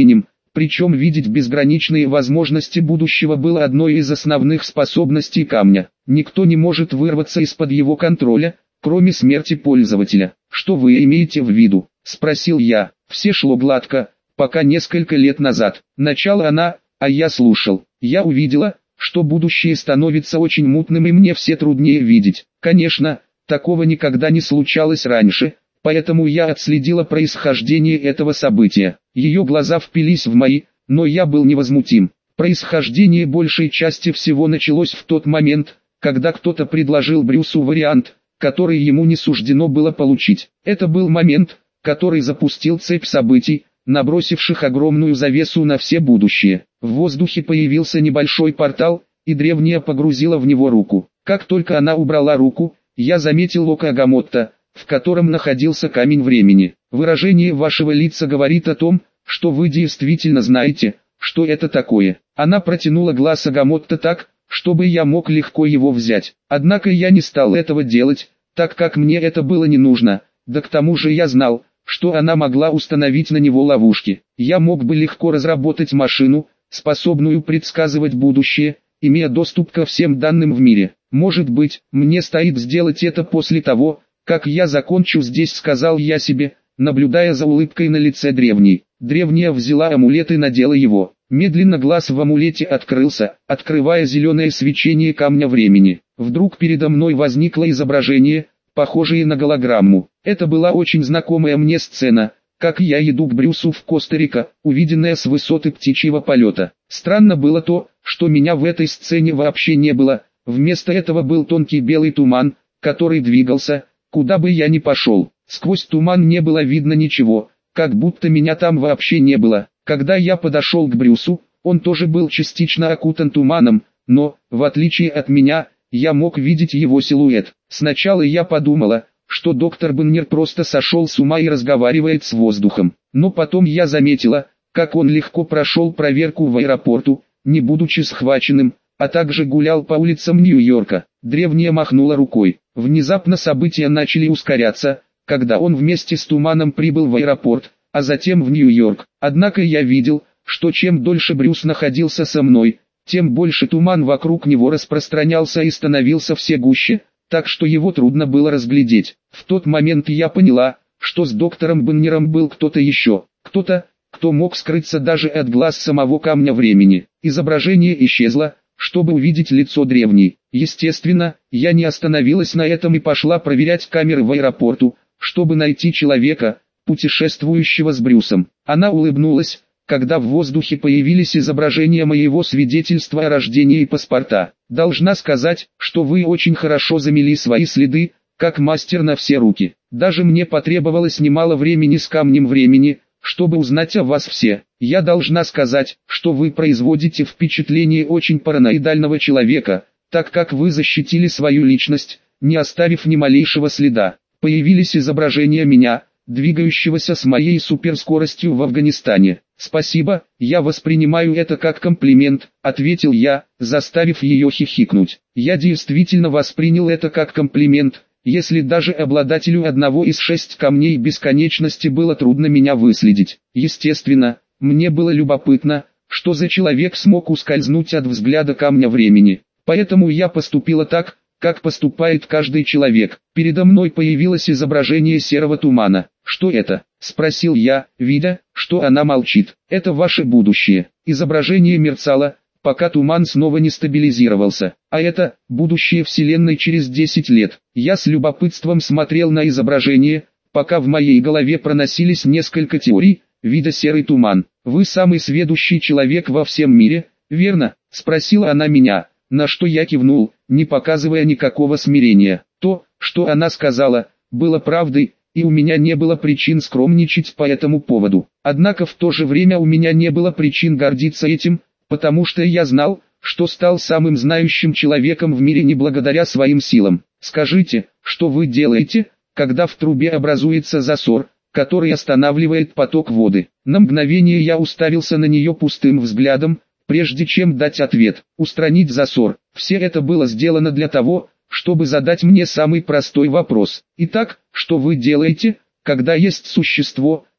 Причем видеть безграничные возможности будущего было одной из основных способностей камня. Никто не может вырваться из-под его контроля, кроме смерти пользователя. «Что вы имеете в виду?» – спросил я. Все шло гладко, пока несколько лет назад. Начала она, а я слушал. Я увидела, что будущее становится очень мутным и мне все труднее видеть. Конечно, такого никогда не случалось раньше, поэтому я отследила происхождение этого события. Ее глаза впились в мои, но я был невозмутим. Происхождение большей части всего началось в тот момент, когда кто-то предложил Брюсу вариант, который ему не суждено было получить. Это был момент, который запустил цепь событий, набросивших огромную завесу на все будущее. В воздухе появился небольшой портал, и древняя погрузила в него руку. Как только она убрала руку, я заметил око Агамотто, в котором находился камень времени. Выражение вашего лица говорит о том, что вы действительно знаете, что это такое. Она протянула глаз Агамотто так, чтобы я мог легко его взять. Однако я не стал этого делать, так как мне это было не нужно, да к тому же я знал, что она могла установить на него ловушки. Я мог бы легко разработать машину, способную предсказывать будущее, имея доступ ко всем данным в мире. Может быть, мне стоит сделать это после того, как я закончу здесь, сказал я себе, наблюдая за улыбкой на лице древней. Древняя взяла амулет и надела его. Медленно глаз в амулете открылся, открывая зеленое свечение камня времени. Вдруг передо мной возникло изображение, похожее на голограмму. Это была очень знакомая мне сцена, как я иду к Брюсу в Коста-Рика, увиденная с высоты птичьего полета. Странно было то, что меня в этой сцене вообще не было, вместо этого был тонкий белый туман, который двигался, куда бы я ни пошел. Сквозь туман не было видно ничего, как будто меня там вообще не было. Когда я подошел к Брюсу, он тоже был частично окутан туманом, но, в отличие от меня, я мог видеть его силуэт. Сначала я подумала, что доктор Беннер просто сошел с ума и разговаривает с воздухом. Но потом я заметила, как он легко прошел проверку в аэропорту, не будучи схваченным, а также гулял по улицам Нью-Йорка. Древняя махнула рукой. Внезапно события начали ускоряться, когда он вместе с туманом прибыл в аэропорт, а затем в Нью-Йорк. Однако я видел, что чем дольше Брюс находился со мной, тем больше туман вокруг него распространялся и становился все гуще, так что его трудно было разглядеть. В тот момент я поняла, что с доктором Беннером был кто-то еще, кто-то, кто мог скрыться даже от глаз самого камня времени. Изображение исчезло, чтобы увидеть лицо древней. Естественно, я не остановилась на этом и пошла проверять камеры в аэропорту, чтобы найти человека, путешествующего с Брюсом. Она улыбнулась, когда в воздухе появились изображения моего свидетельства о рождении и паспорта. Должна сказать, что вы очень хорошо замели свои следы, как мастер на все руки. Даже мне потребовалось немало времени с камнем времени, чтобы узнать о вас все. Я должна сказать, что вы производите впечатление очень параноидального человека, так как вы защитили свою личность, не оставив ни малейшего следа. Появились изображения меня, двигающегося с моей суперскоростью в Афганистане. «Спасибо, я воспринимаю это как комплимент», — ответил я, заставив ее хихикнуть. Я действительно воспринял это как комплимент, если даже обладателю одного из шесть камней бесконечности было трудно меня выследить. Естественно, мне было любопытно, что за человек смог ускользнуть от взгляда камня времени. Поэтому я поступила так, как поступает каждый человек. Передо мной появилось изображение серого тумана. «Что это?» – спросил я, видя, что она молчит. «Это ваше будущее». Изображение мерцало, пока туман снова не стабилизировался. А это будущее Вселенной через десять лет. Я с любопытством смотрел на изображение, пока в моей голове проносились несколько теорий, видя серый туман. «Вы самый сведущий человек во всем мире, верно?» – спросила она меня, на что я кивнул, не показывая никакого смирения. То, что она сказала, было правдой, и у меня не было причин скромничать по этому поводу. Однако в то же время у меня не было причин гордиться этим, потому что я знал, что стал самым знающим человеком в мире не благодаря своим силам. «Скажите, что вы делаете, когда в трубе образуется засор, который останавливает поток воды?» На мгновение я уставился на нее пустым взглядом, прежде чем дать ответ. Устранить засор. Все это было сделано для того, чтобы задать мне самый простой вопрос. Итак, что вы делаете, когда есть существо,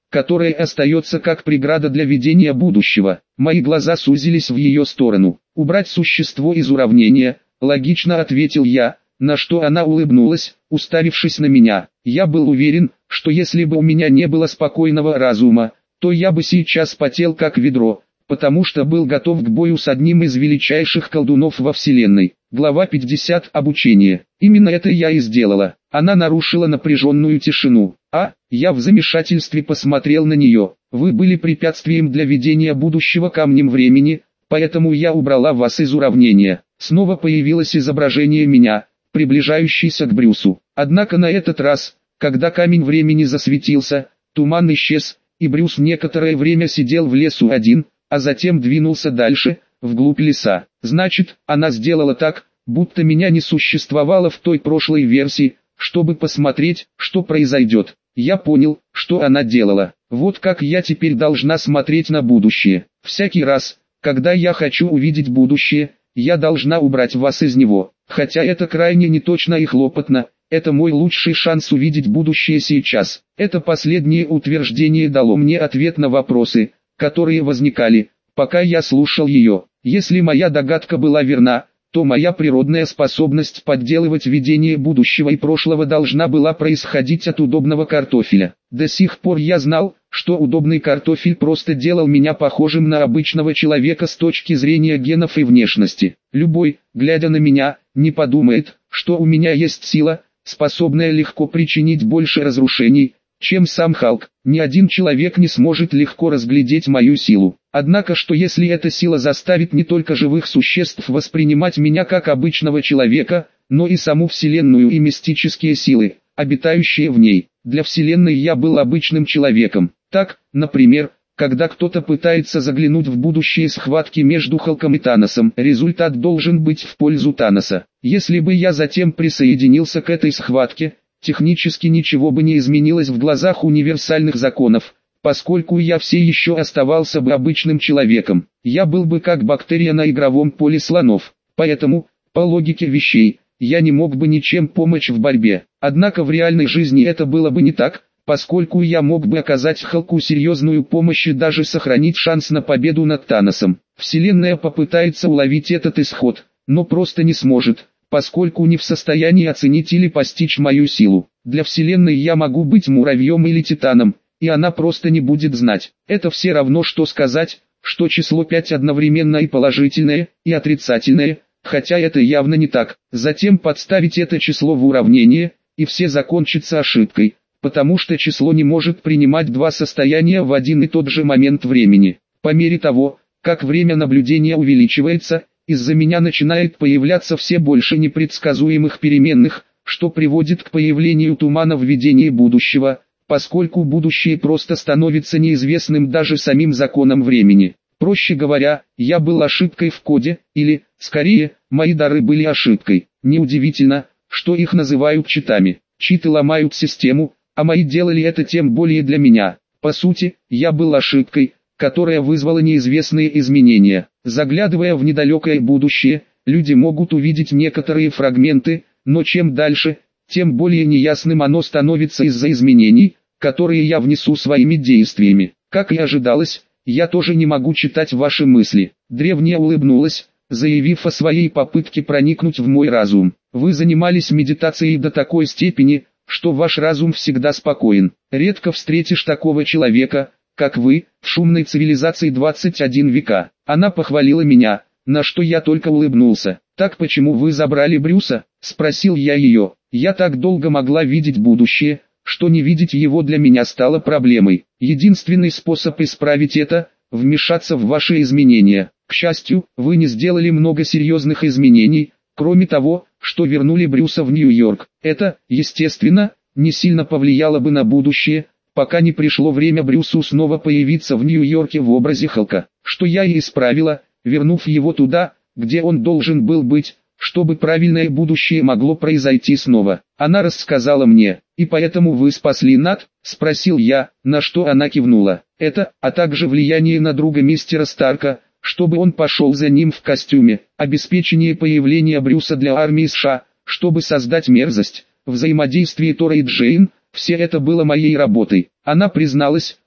которое остается как преграда для видения будущего. Мои глаза сузились в ее сторону. «Убрать существо из уравнения», — логично ответил я, на что она улыбнулась, уставившись на меня. Я был уверен, что если бы у меня не было спокойного разума, то я бы сейчас потел как ведро, потому что был готов к бою с одним из величайших колдунов во Вселенной. Глава пятьдесят. Обучение. Именно это я и сделала. Она нарушила напряженную тишину. А, я в замешательстве посмотрел на нее. Вы были препятствием для видения будущего камнем времени, поэтому я убрала вас из уравнения. Снова появилось изображение меня, приближающийся к Брюсу. Однако на этот раз, когда камень времени засветился, туман исчез, и Брюс некоторое время сидел в лесу один, а затем двинулся дальше, вглубь леса. Значит, она сделала так, будто меня не существовало в той прошлой версии, чтобы посмотреть, что произойдет. Я понял, что она делала. Вот как я теперь должна смотреть на будущее. Всякий раз, когда я хочу увидеть будущее, я должна убрать вас из него. Хотя это крайне неточно и хлопотно, это мой лучший шанс увидеть будущее сейчас. Это последнее утверждение дало мне ответ на вопросы, которые возникали, пока я слушал ее. Если моя догадка была верна, то моя природная способность подделывать видение будущего и прошлого должна была происходить от удобного картофеля. До сих пор я знал, что удобный картофель просто делал меня похожим на обычного человека с точки зрения генов и внешности. Любой, глядя на меня, не подумает, что у меня есть сила, способная легко причинить больше разрушений, чем сам Халк. Ни один человек не сможет легко разглядеть мою силу. Однако что если эта сила заставит не только живых существ воспринимать меня как обычного человека, но и саму Вселенную и мистические силы, обитающие в ней. Для Вселенной я был обычным человеком. Так, например, когда кто-то пытается заглянуть в будущее схватки между Халком и Таносом, результат должен быть в пользу Таноса. Если бы я затем присоединился к этой схватке, технически ничего бы не изменилось в глазах универсальных законов, поскольку я все еще оставался бы обычным человеком. Я был бы как бактерия на игровом поле слонов. Поэтому, по логике вещей, я не мог бы ничем помочь в борьбе. Однако в реальной жизни это было бы не так, поскольку я мог бы оказать Халку серьезную помощь и даже сохранить шанс на победу над Таносом. Вселенная попытается уловить этот исход, но просто не сможет, поскольку не в состоянии оценить или постичь мою силу. Для Вселенной я могу быть муравьем или титаном, и она просто не будет знать. Это все равно что сказать, что число пять одновременно и положительное, и отрицательное, хотя это явно не так. Затем подставить это число в уравнение, и все закончится ошибкой, потому что число не может принимать два состояния в один и тот же момент времени. По мере того, как время наблюдения увеличивается, из-за меня начинает появляться все больше непредсказуемых переменных, что приводит к появлению тумана в видении будущего, поскольку будущее просто становится неизвестным даже самим законам времени. Проще говоря, я был ошибкой в коде, или, скорее, мои дары были ошибкой. Неудивительно, что их называют читами. Читы ломают систему, а мои делали это тем более для меня. По сути, я был ошибкой, которая вызвала неизвестные изменения. Заглядывая в недалекое будущее, люди могут увидеть некоторые фрагменты, но чем дальше, тем более неясным оно становится из-за изменений, которые я внесу своими действиями. Как и ожидалось, я тоже не могу читать ваши мысли. Древняя улыбнулась, заявив о своей попытке проникнуть в мой разум. Вы занимались медитацией до такой степени, что ваш разум всегда спокоен. Редко встретишь такого человека, как вы, в шумной цивилизации двадцать один века. Она похвалила меня, на что я только улыбнулся. «Так почему вы забрали Брюса?» – спросил я ее. Я так долго могла видеть будущее, что не видеть его для меня стало проблемой. Единственный способ исправить это – вмешаться в ваши изменения. К счастью, вы не сделали много серьезных изменений, кроме того, что вернули Брюса в Нью-Йорк. Это, естественно, не сильно повлияло бы на будущее, пока не пришло время Брюсу снова появиться в Нью-Йорке в образе Халка, что я и исправила, вернув его туда, где он должен был быть, чтобы правильное будущее могло произойти снова. Она рассказала мне, и поэтому вы спасли Нат, спросил я, на что она кивнула. Это, а также влияние на друга мистера Старка, чтобы он пошел за ним в костюме, обеспечение появления Брюса для армии США, чтобы создать мерзость, взаимодействие Тора и Джейн, все это было моей работой. Она призналась,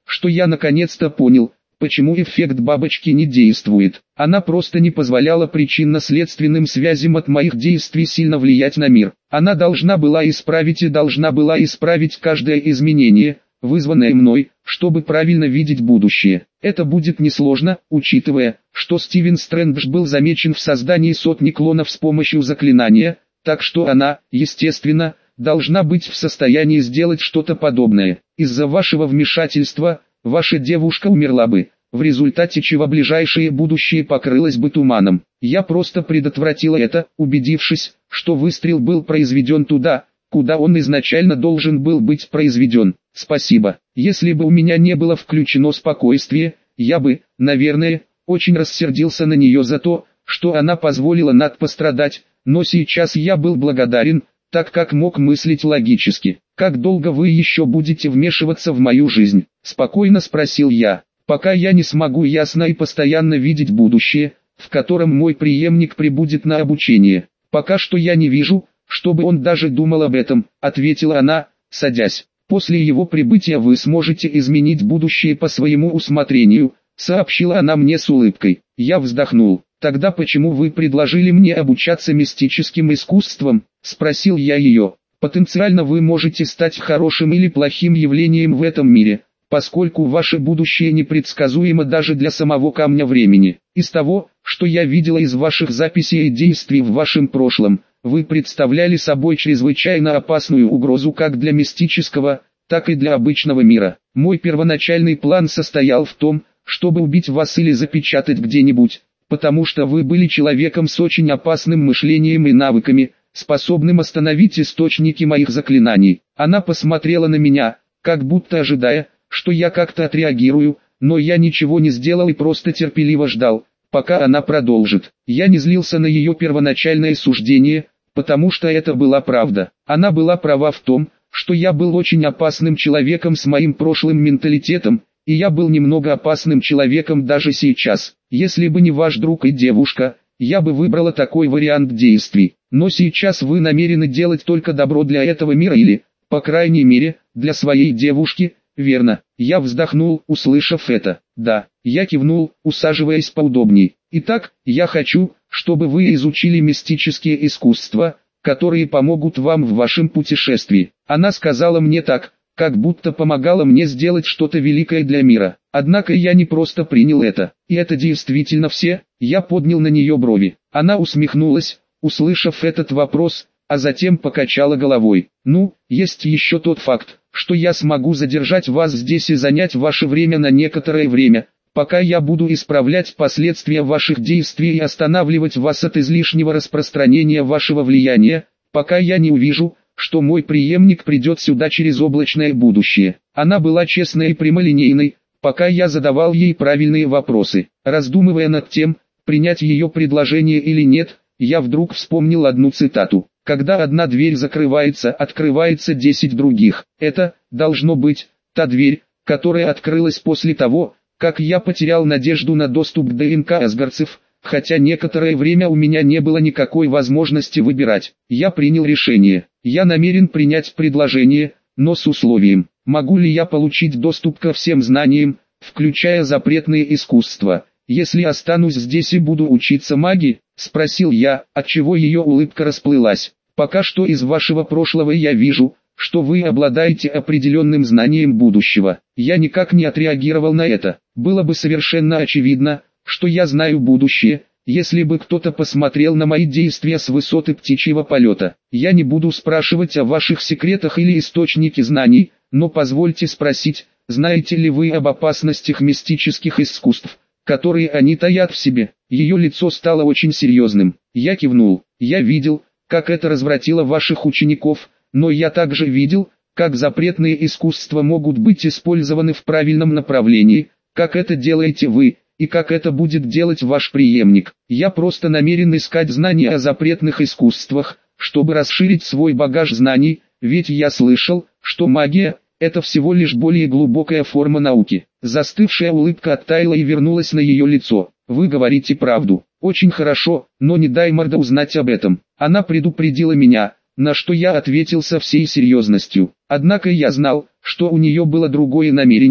что я наконец-то понял, почему эффект бабочки не действует. Она просто не позволяла причинно-следственным связям от моих действий сильно влиять на мир. Она должна была исправить и должна была исправить каждое изменение, вызванное мной, чтобы правильно видеть будущее. Это будет несложно, учитывая, что Стивен Стрэндж был замечен в создании сотни клонов с помощью заклинания, так что она, естественно, должна быть в состоянии сделать что-то подобное. Из-за вашего вмешательства, ваша девушка умерла бы, в результате чего ближайшее будущее покрылось бы туманом. Я просто предотвратила это, убедившись, что выстрел был произведен туда, куда он изначально должен был быть произведен. Спасибо. Если бы у меня не было включено спокойствие, я бы, наверное, очень рассердился на нее за то, что она позволила Нат пострадать, но сейчас я был благодарен, так как мог мыслить логически. «Как долго вы еще будете вмешиваться в мою жизнь?» – спокойно спросил я. «Пока я не смогу ясно и постоянно видеть будущее, в котором мой преемник прибудет на обучение. Пока что я не вижу, чтобы он даже думал об этом», – ответила она, садясь. «После его прибытия вы сможете изменить будущее по своему усмотрению», – сообщила она мне с улыбкой. Я вздохнул. «Тогда почему вы предложили мне обучаться мистическим искусствам?» – спросил я ее. «Потенциально вы можете стать хорошим или плохим явлением в этом мире, поскольку ваше будущее непредсказуемо даже для самого камня времени. Из того, что я видела из ваших записей и действий в вашем прошлом, вы представляли собой чрезвычайно опасную угрозу как для мистического, так и для обычного мира. Мой первоначальный план состоял в том, чтобы убить вас или запечатать где-нибудь, потому что вы были человеком с очень опасным мышлением и навыками, способным остановить источники моих заклинаний». Она посмотрела на меня, как будто ожидая, что я как-то отреагирую, но я ничего не сделал и просто терпеливо ждал, пока она продолжит. Я не злился на ее первоначальное суждение, потому что это была правда. Она была права в том, что я был очень опасным человеком с моим прошлым менталитетом, и я был немного опасным человеком даже сейчас. Если бы не ваш друг и девушка, я бы выбрала такой вариант действий. Но сейчас вы намерены делать только добро для этого мира или, по крайней мере, для своей девушки, верно? Я вздохнул, услышав это. Да, я кивнул, усаживаясь поудобней. Итак, я хочу, чтобы вы изучили мистические искусства, которые помогут вам в вашем путешествии. Она сказала мне так, как будто помогала мне сделать что-то великое для мира. Однако я не просто принял это. И это действительно все? Я поднял на нее брови. Она усмехнулась, услышав этот вопрос, а затем покачала головой. «Ну, есть еще тот факт, что я смогу задержать вас здесь и занять ваше время на некоторое время, пока я буду исправлять последствия ваших действий и останавливать вас от излишнего распространения вашего влияния, пока я не увижу, что мой преемник придет сюда через облачное будущее». Она была честной и прямолинейной, пока я задавал ей правильные вопросы. Раздумывая над тем, принять ее предложение или нет, я вдруг вспомнил одну цитату. «Когда одна дверь закрывается, открывается десять других». Это, должно быть, та дверь, которая открылась после того, как я потерял надежду на доступ к ДНК асгардцев, хотя некоторое время у меня не было никакой возможности выбирать. Я принял решение. Я намерен принять предложение, но с условием. Могу ли я получить доступ ко всем знаниям, включая запретные искусства, если останусь здесь и буду учиться магии? Спросил я, отчего ее улыбка расплылась. «Пока что из вашего прошлого я вижу, что вы обладаете определенным знанием будущего». Я никак не отреагировал на это. Было бы совершенно очевидно, что я знаю будущее, если бы кто-то посмотрел на мои действия с высоты птичьего полета. Я не буду спрашивать о ваших секретах или источнике знаний, но позвольте спросить, знаете ли вы об опасностях мистических искусств, которые они таят в себе? Ее лицо стало очень серьезным. Я кивнул. Я видел, как это развратило ваших учеников, но я также видел, как запретные искусства могут быть использованы в правильном направлении, как это делаете вы, и как это будет делать ваш преемник. Я просто намерен искать знания о запретных искусствах, чтобы расширить свой багаж знаний, ведь я слышал, что магия – это всего лишь более глубокая форма науки. Застывшая улыбка оттаяла и вернулась на ее лицо. «Вы говорите правду. Очень хорошо, но не дай Морда узнать об этом». Она предупредила меня, на что я ответил со всей серьезностью. Однако я знал, что у нее было другое намерение,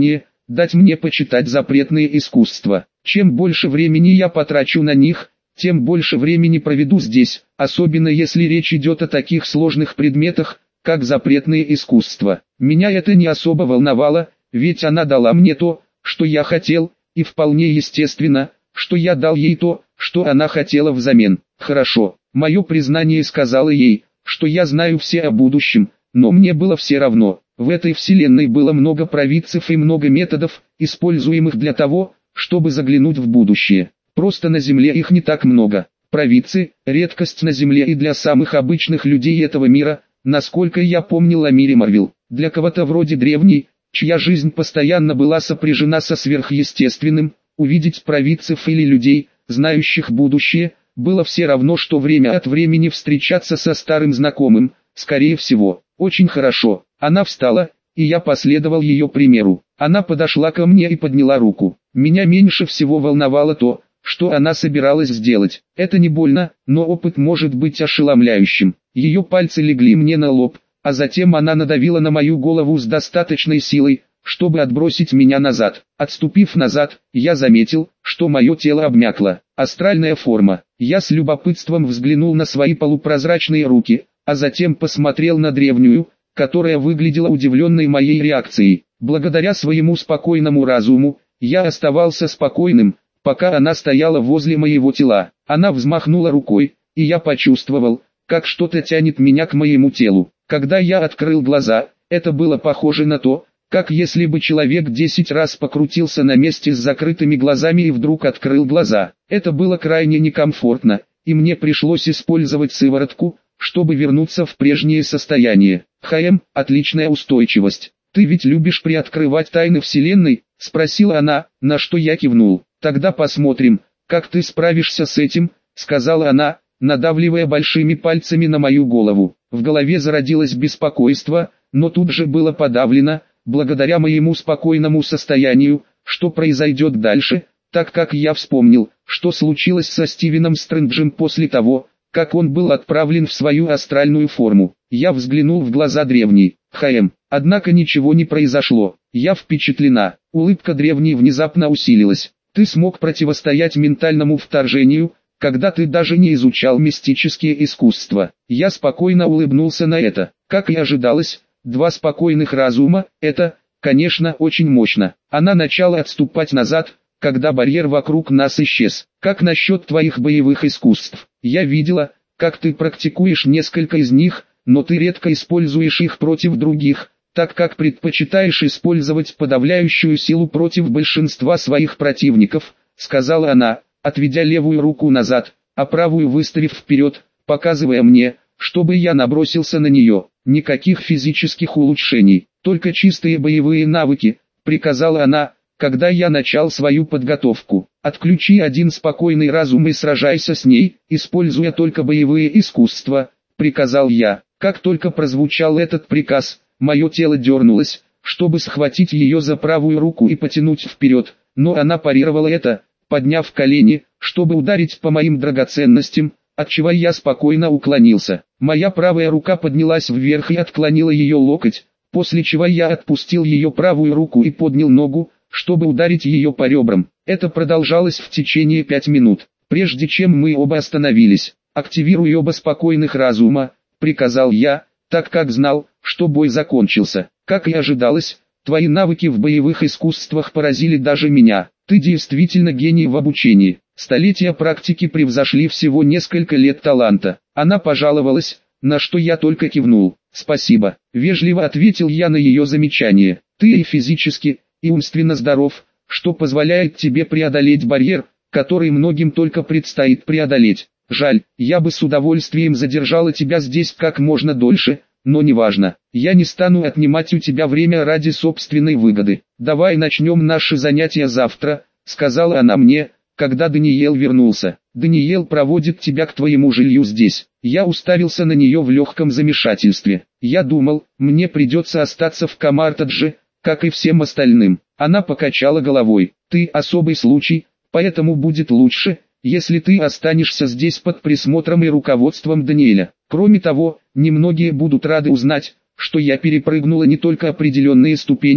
дать мне почитать запретные искусства. Чем больше времени я потрачу на них, тем больше времени проведу здесь, особенно если речь идет о таких сложных предметах, как запретные искусства. Меня это не особо волновало, ведь она дала мне то, что я хотел, и вполне естественно, что я дал ей то, что она хотела взамен. Хорошо, мое признание сказало ей, что я знаю все о будущем, но мне было все равно. В этой вселенной было много провидцев и много методов, используемых для того, чтобы заглянуть в будущее. Просто на Земле их не так много. Провидцы – редкость на Земле и для самых обычных людей этого мира, насколько я помнил о мире Марвел. Для кого-то вроде древней, чья жизнь постоянно была сопряжена со сверхъестественным, увидеть провидцев или людей, знающих будущее, было все равно, что время от времени встречаться со старым знакомым. Скорее всего, очень хорошо. Она встала, и я последовал ее примеру. Она подошла ко мне и подняла руку. Меня меньше всего волновало то, что она собиралась сделать. Это не больно, но опыт может быть ошеломляющим. Ее пальцы легли мне на лоб, а затем она надавила на мою голову с достаточной силой, чтобы отбросить меня назад. Отступив назад, я заметил, что мое тело обмякло. Астральная форма. Я с любопытством взглянул на свои полупрозрачные руки, а затем посмотрел на древнюю, которая выглядела удивленной моей реакцией. Благодаря своему спокойному разуму, я оставался спокойным, пока она стояла возле моего тела. Она взмахнула рукой, и я почувствовал, как что-то тянет меня к моему телу. Когда я открыл глаза, это было похоже на то, как если бы человек десять раз покрутился на месте с закрытыми глазами и вдруг открыл глаза. Это было крайне некомфортно, и мне пришлось использовать сыворотку, чтобы вернуться в прежнее состояние. «Хаэм, отличная устойчивость. Ты ведь любишь приоткрывать тайны Вселенной?» — спросила она, на что я кивнул. «Тогда посмотрим, как ты справишься с этим», — сказала она, надавливая большими пальцами на мою голову. В голове зародилось беспокойство, но тут же было подавлено, благодаря моему спокойному состоянию, что произойдет дальше, так как я вспомнил, что случилось со Стивеном Стрэнджем после того, как он был отправлен в свою астральную форму. Я взглянул в глаза древней. «Хаэм». Однако ничего не произошло. Я впечатлена. Улыбка древней внезапно усилилась. «Ты смог противостоять ментальному вторжению, когда ты даже не изучал мистические искусства». Я спокойно улыбнулся на это. Как и ожидалось, два спокойных разума – это, конечно, очень мощно. Она начала отступать назад, когда барьер вокруг нас исчез. «Как насчет твоих боевых искусств? Я видела, как ты практикуешь несколько из них, но ты редко используешь их против других, так как предпочитаешь использовать подавляющую силу против большинства своих противников», — сказала она, отведя левую руку назад, а правую выставив вперед, показывая мне, чтобы я набросился на нее. «Никаких физических улучшений, только чистые боевые навыки», — приказала она, когда я начал свою подготовку. «Отключи один спокойный разум и сражайся с ней, используя только боевые искусства», — приказал я. Как только прозвучал этот приказ, мое тело дернулось, чтобы схватить ее за правую руку и потянуть вперед, но она парировала это, подняв колени, чтобы ударить по моим драгоценностям, отчего я спокойно уклонился. Моя правая рука поднялась вверх и отклонила ее локоть, после чего я отпустил ее правую руку и поднял ногу, чтобы ударить ее по ребрам. Это продолжалось в течение пяти минут, прежде чем мы оба остановились. «Активируй оба спокойных разума», — приказал я, так как знал, что бой закончился. Как и ожидалось, твои навыки в боевых искусствах поразили даже меня. Ты действительно гений в обучении. Столетия практики превзошли всего несколько лет таланта. Она пожаловалась, на что я только кивнул. «Спасибо», — вежливо ответил я на ее замечание. «Ты и физически, и умственно здоров, что позволяет тебе преодолеть барьер, который многим только предстоит преодолеть. Жаль, я бы с удовольствием задержала тебя здесь как можно дольше, но неважно. Я не стану отнимать у тебя время ради собственной выгоды. Давай начнем наши занятия завтра», — сказала она мне, когда Даниэл вернулся. «Даниэл проводит тебя к твоему жилью здесь». Я уставился на нее в легком замешательстве. Я думал, мне придется остаться в Камартадже, как и всем остальным. Она покачала головой. «Ты особый случай, поэтому будет лучше, если ты останешься здесь под присмотром и руководством Даниэля. Кроме того, немногие будут рады узнать, что я перепрыгнула не только определенные ступени,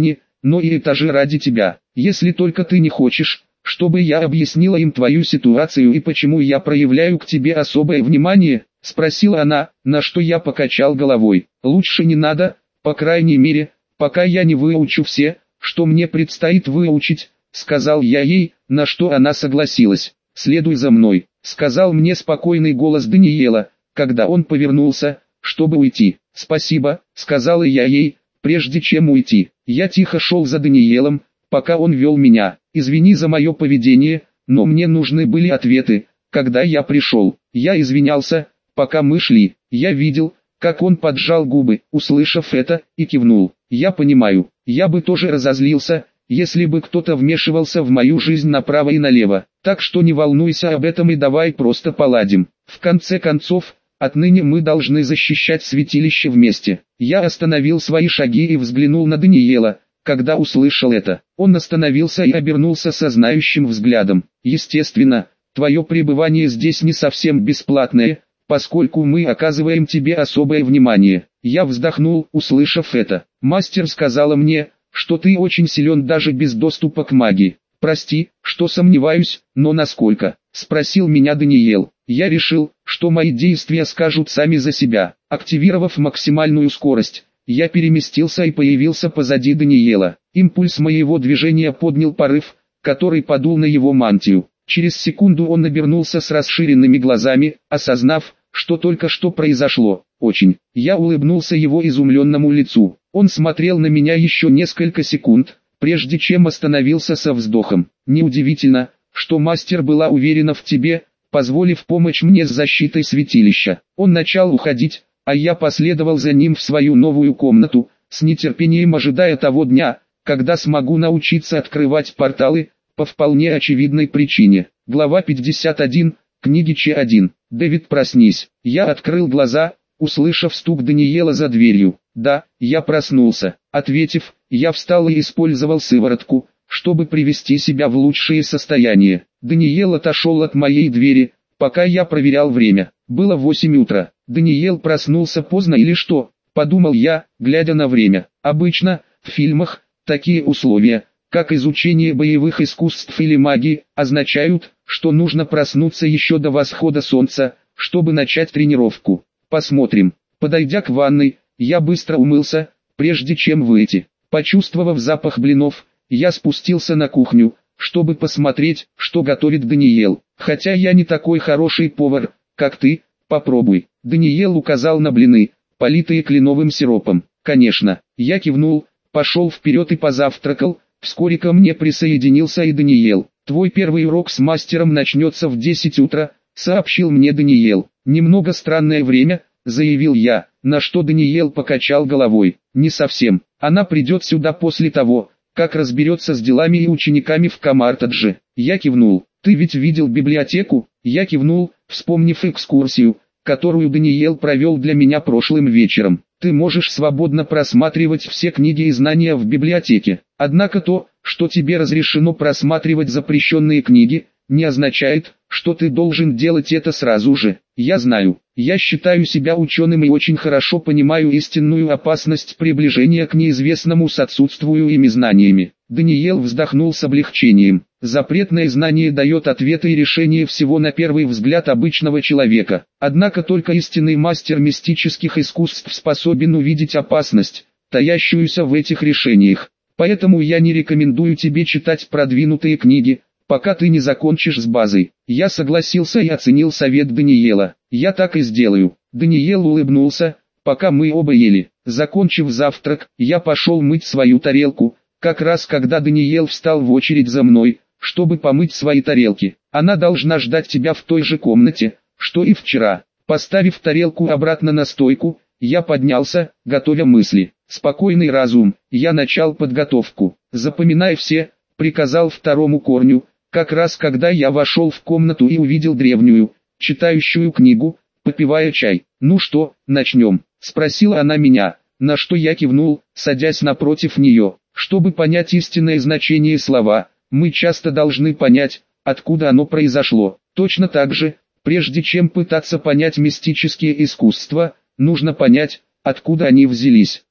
но и это же ради тебя. Если только ты не хочешь, чтобы я объяснила им твою ситуацию и почему я проявляю к тебе особое внимание, спросила она, на что я покачал головой. Лучше не надо, по крайней мере, пока я не выучу все, что мне предстоит выучить, сказал я ей, на что она согласилась. «Следуй за мной», — сказал мне спокойный голос Даниэла, когда он повернулся, чтобы уйти. «Спасибо», — сказала я ей, прежде чем уйти. Я тихо шел за Даниэлом, пока он вел меня. «Извини за мое поведение, но мне нужны были ответы, когда я пришел». Я извинялся, пока мы шли. Я видел, как он поджал губы, услышав это, и кивнул. «Я понимаю, я бы тоже разозлился, если бы кто-то вмешивался в мою жизнь направо и налево. Так что не волнуйся об этом и давай просто поладим. В конце концов, отныне мы должны защищать святилище вместе». Я остановил свои шаги и взглянул на Даниэла, когда услышал это. Он остановился и обернулся со знающим взглядом. «Естественно, твое пребывание здесь не совсем бесплатное, поскольку мы оказываем тебе особое внимание». Я вздохнул, услышав это. «Мастер сказала мне, что ты очень силен даже без доступа к магии». «Прости, что сомневаюсь, но насколько?» — спросил меня Даниэл. Я решил, что мои действия скажут сами за себя. Активировав максимальную скорость, я переместился и появился позади Даниэла. Импульс моего движения поднял порыв, который подул на его мантию. Через секунду он обернулся с расширенными глазами, осознав, что только что произошло. «Очень». Я улыбнулся его изумленному лицу. Он смотрел на меня еще несколько секунд, прежде чем остановился со вздохом. «Неудивительно, что мастер была уверена в тебе, позволив помочь мне с защитой святилища». Он начал уходить, а я последовал за ним в свою новую комнату, с нетерпением ожидая того дня, когда смогу научиться открывать порталы, по вполне очевидной причине. Глава пятьдесят один, книги Ч один. «Дэвид, проснись». Я открыл глаза, услышав стук Даниэла за дверью. «Да, я проснулся». Ответив, я встал и использовал сыворотку, чтобы привести себя в лучшее состояние. Даниэл отошел от моей двери, пока я проверял время. Было восемь утра. Даниэл проснулся поздно или что? Подумал я, глядя на время. Обычно, в фильмах, такие условия, как изучение боевых искусств или магии, означают, что нужно проснуться еще до восхода солнца, чтобы начать тренировку. Посмотрим. Подойдя к ванной, я быстро умылся, прежде чем выйти. Почувствовав запах блинов, я спустился на кухню, чтобы посмотреть, что готовит Даниэл. «Хотя я не такой хороший повар, как ты, попробуй». Даниэл указал на блины, политые кленовым сиропом. «Конечно». Я кивнул, пошел вперед и позавтракал. Вскоре ко мне присоединился и Даниэл. «Твой первый урок с мастером начнется в десять утра», — сообщил мне Даниэл. «Немного странное время», — заявил я, на что Даниэл покачал головой. «Не совсем. Она придет сюда после того, как разберется с делами и учениками в Камартадже». Я кивнул. «Ты ведь видел библиотеку?» Я кивнул, вспомнив экскурсию, которую Даниэл провел для меня прошлым вечером. «Ты можешь свободно просматривать все книги и знания в библиотеке. Однако то, что тебе разрешено просматривать запрещенные книги, не означает, что ты должен делать это сразу же. Я знаю, я считаю себя ученым и очень хорошо понимаю истинную опасность приближения к неизвестному с отсутствующими знаниями». Даниэл вздохнул с облегчением. Запретное знание дает ответы и решения всего на первый взгляд обычного человека. Однако только истинный мастер мистических искусств способен увидеть опасность, таящуюся в этих решениях. Поэтому я не рекомендую тебе читать продвинутые книги, пока ты не закончишь с базой. Я согласился и оценил совет Даниэла. Я так и сделаю. Даниэл улыбнулся, пока мы оба ели. Закончив завтрак, я пошел мыть свою тарелку, как раз когда Даниэл встал в очередь за мной, чтобы помыть свои тарелки. «Она должна ждать тебя в той же комнате, что и вчера». Поставив тарелку обратно на стойку, я поднялся, готовя мысли. «Спокойный разум». Я начал подготовку. «Запоминай все», — приказал второму корню, как раз когда я вошел в комнату и увидел древнюю, читающую книгу, попивая чай. «Ну что, начнем?» — спросила она меня, на что я кивнул, садясь напротив нее. Чтобы понять истинное значение слова, мы часто должны понять, откуда оно произошло. Точно так же, прежде чем пытаться понять мистические искусства, нужно понять, откуда они взялись.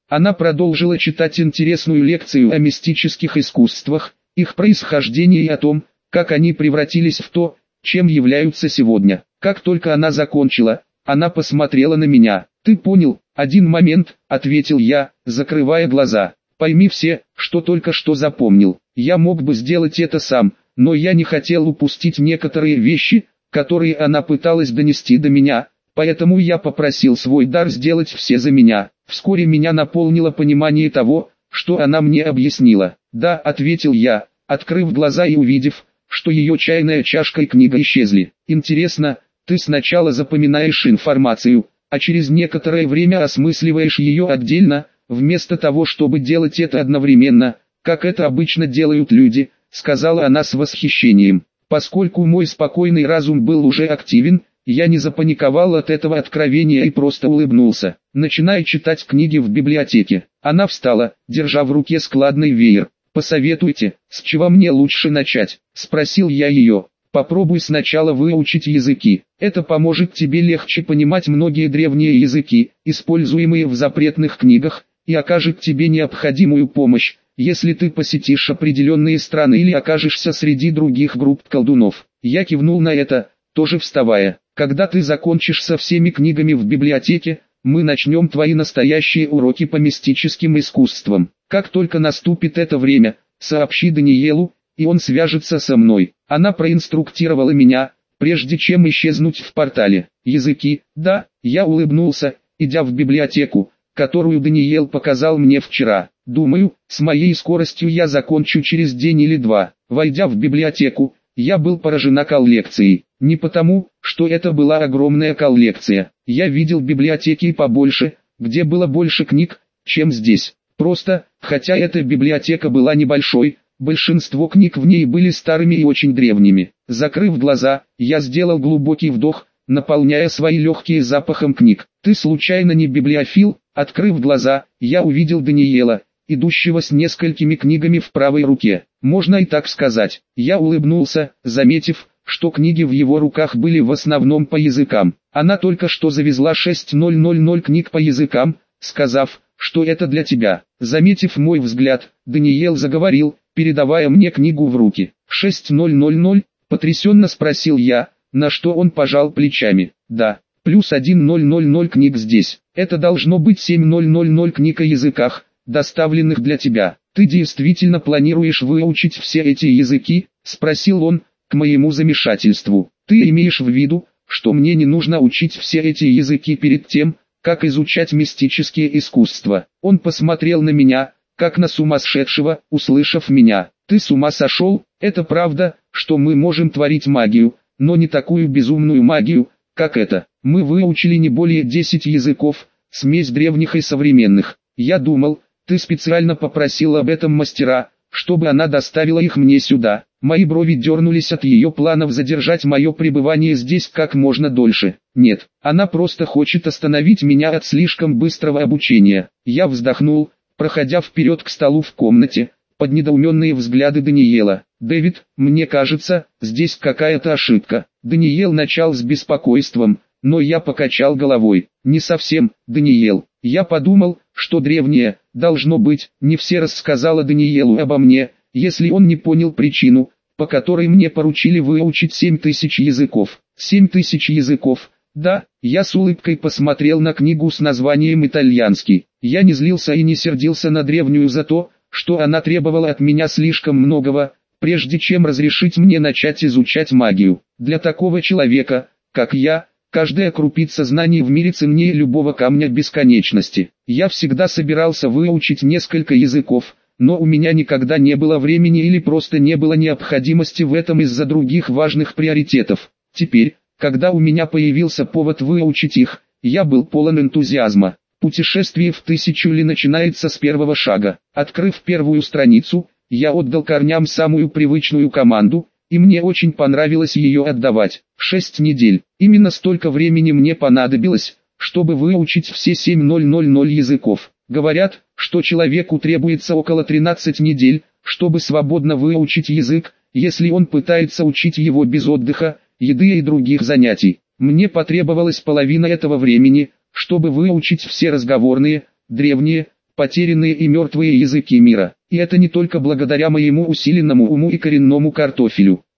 Она продолжила читать интересную лекцию о мистических искусствах, их происхождении и о том, как они превратились в то, чем являются сегодня. Как только она закончила, она посмотрела на меня. «Ты понял, один момент», — ответил я, закрывая глаза. «Пойми все, что только что запомнил. Я мог бы сделать это сам, но я не хотел упустить некоторые вещи, которые она пыталась донести до меня, поэтому я попросил свой дар сделать все за меня». Вскоре меня наполнило понимание того, что она мне объяснила. «Да», — ответил я, открыв глаза и увидев, что ее чайная чашка и книга исчезли. «Интересно, ты сначала запоминаешь информацию, а через некоторое время осмысливаешь ее отдельно, вместо того, чтобы делать это одновременно, как это обычно делают люди», — сказала она с восхищением. Поскольку мой спокойный разум был уже активен, я не запаниковал от этого откровения и просто улыбнулся. «Начинай читать книги в библиотеке». Она встала, держа в руке складный веер. «Посоветуйте, с чего мне лучше начать?» — спросил я ее. «Попробуй сначала выучить языки. Это поможет тебе легче понимать многие древние языки, используемые в запретных книгах, и окажет тебе необходимую помощь, если ты посетишь определенные страны или окажешься среди других групп колдунов». Я кивнул на это, тоже вставая. «Когда ты закончишь со всеми книгами в библиотеке, мы начнем твои настоящие уроки по мистическим искусствам. Как только наступит это время, сообщи Даниэлу, и он свяжется со мной». Она проинструктировала меня, прежде чем исчезнуть в портале. «Языки, да», я улыбнулся, идя в библиотеку, которую Даниэл показал мне вчера. «Думаю, с моей скоростью я закончу через день или два». Войдя в библиотеку, я был поражена коллекцией. Не потому, что это была огромная коллекция. Я видел библиотеки побольше, где было больше книг, чем здесь. Просто, хотя эта библиотека была небольшой, большинство книг в ней были старыми и очень древними. Закрыв глаза, я сделал глубокий вдох, наполняя свои легкие запахом книг. «Ты случайно не библиофил?» Открыв глаза, я увидел Даниэла, идущего с несколькими книгами в правой руке. Можно и так сказать. Я улыбнулся, заметив, что книги в его руках были в основном по языкам. Она только что завезла шесть тысяч книг по языкам, сказав, что это для тебя. Заметив мой взгляд, Даниэл заговорил, передавая мне книгу в руки. «шесть тысяч?» — потрясенно спросил я, на что он пожал плечами. «Да, плюс один тысяча книг здесь. Это должно быть семь тысяч книг о языках, доставленных для тебя. Ты действительно планируешь выучить все эти языки?» — спросил он, к моему замешательству. «Ты имеешь в виду, что мне не нужно учить все эти языки перед тем, как изучать мистические искусства?» Он посмотрел на меня, как на сумасшедшего, услышав меня. «Ты с ума сошел? Это правда, что мы можем творить магию, но не такую безумную магию, как это. Мы выучили не более десяти языков, смесь древних и современных. Я думал, ты специально попросил об этом мастера, чтобы она доставила их мне сюда». Мои брови дернулись от ее планов задержать мое пребывание здесь как можно дольше. «Нет, она просто хочет остановить меня от слишком быстрого обучения». Я вздохнул, проходя вперед к столу в комнате, под недоуменные взгляды Даниэла. «Дэвид, мне кажется, здесь какая-то ошибка». Даниэл начал с беспокойством, но я покачал головой. «Не совсем, Даниэл. Я подумал, что древнее, должно быть, не все рассказала Даниэлу обо мне, если он не понял причину, по которой мне поручили выучить семь тысяч языков». «Семь тысяч языков?» «Да». Я с улыбкой посмотрел на книгу с названием «Итальянский». Я не злился и не сердился на древнюю за то, что она требовала от меня слишком многого, прежде чем разрешить мне начать изучать магию. Для такого человека, как я, каждая крупица знаний в мире ценнее любого камня бесконечности. Я всегда собирался выучить несколько языков, но у меня никогда не было времени или просто не было необходимости в этом из-за других важных приоритетов. Теперь, когда у меня появился повод выучить их, я был полон энтузиазма. Путешествие в тысячу ли начинается с первого шага. Открыв первую страницу, я отдал корням самую привычную команду, и мне очень понравилось ее отдавать. Шесть недель. Именно столько времени мне понадобилось, чтобы выучить все семь тысяч языков. Говорят, что человеку требуется около тринадцати недель, чтобы свободно выучить язык, если он пытается учить его без отдыха, еды и других занятий. Мне потребовалась половина этого времени, чтобы выучить все разговорные, древние, потерянные и мертвые языки мира. И это не только благодаря моему усиленному уму и коренному картофелю.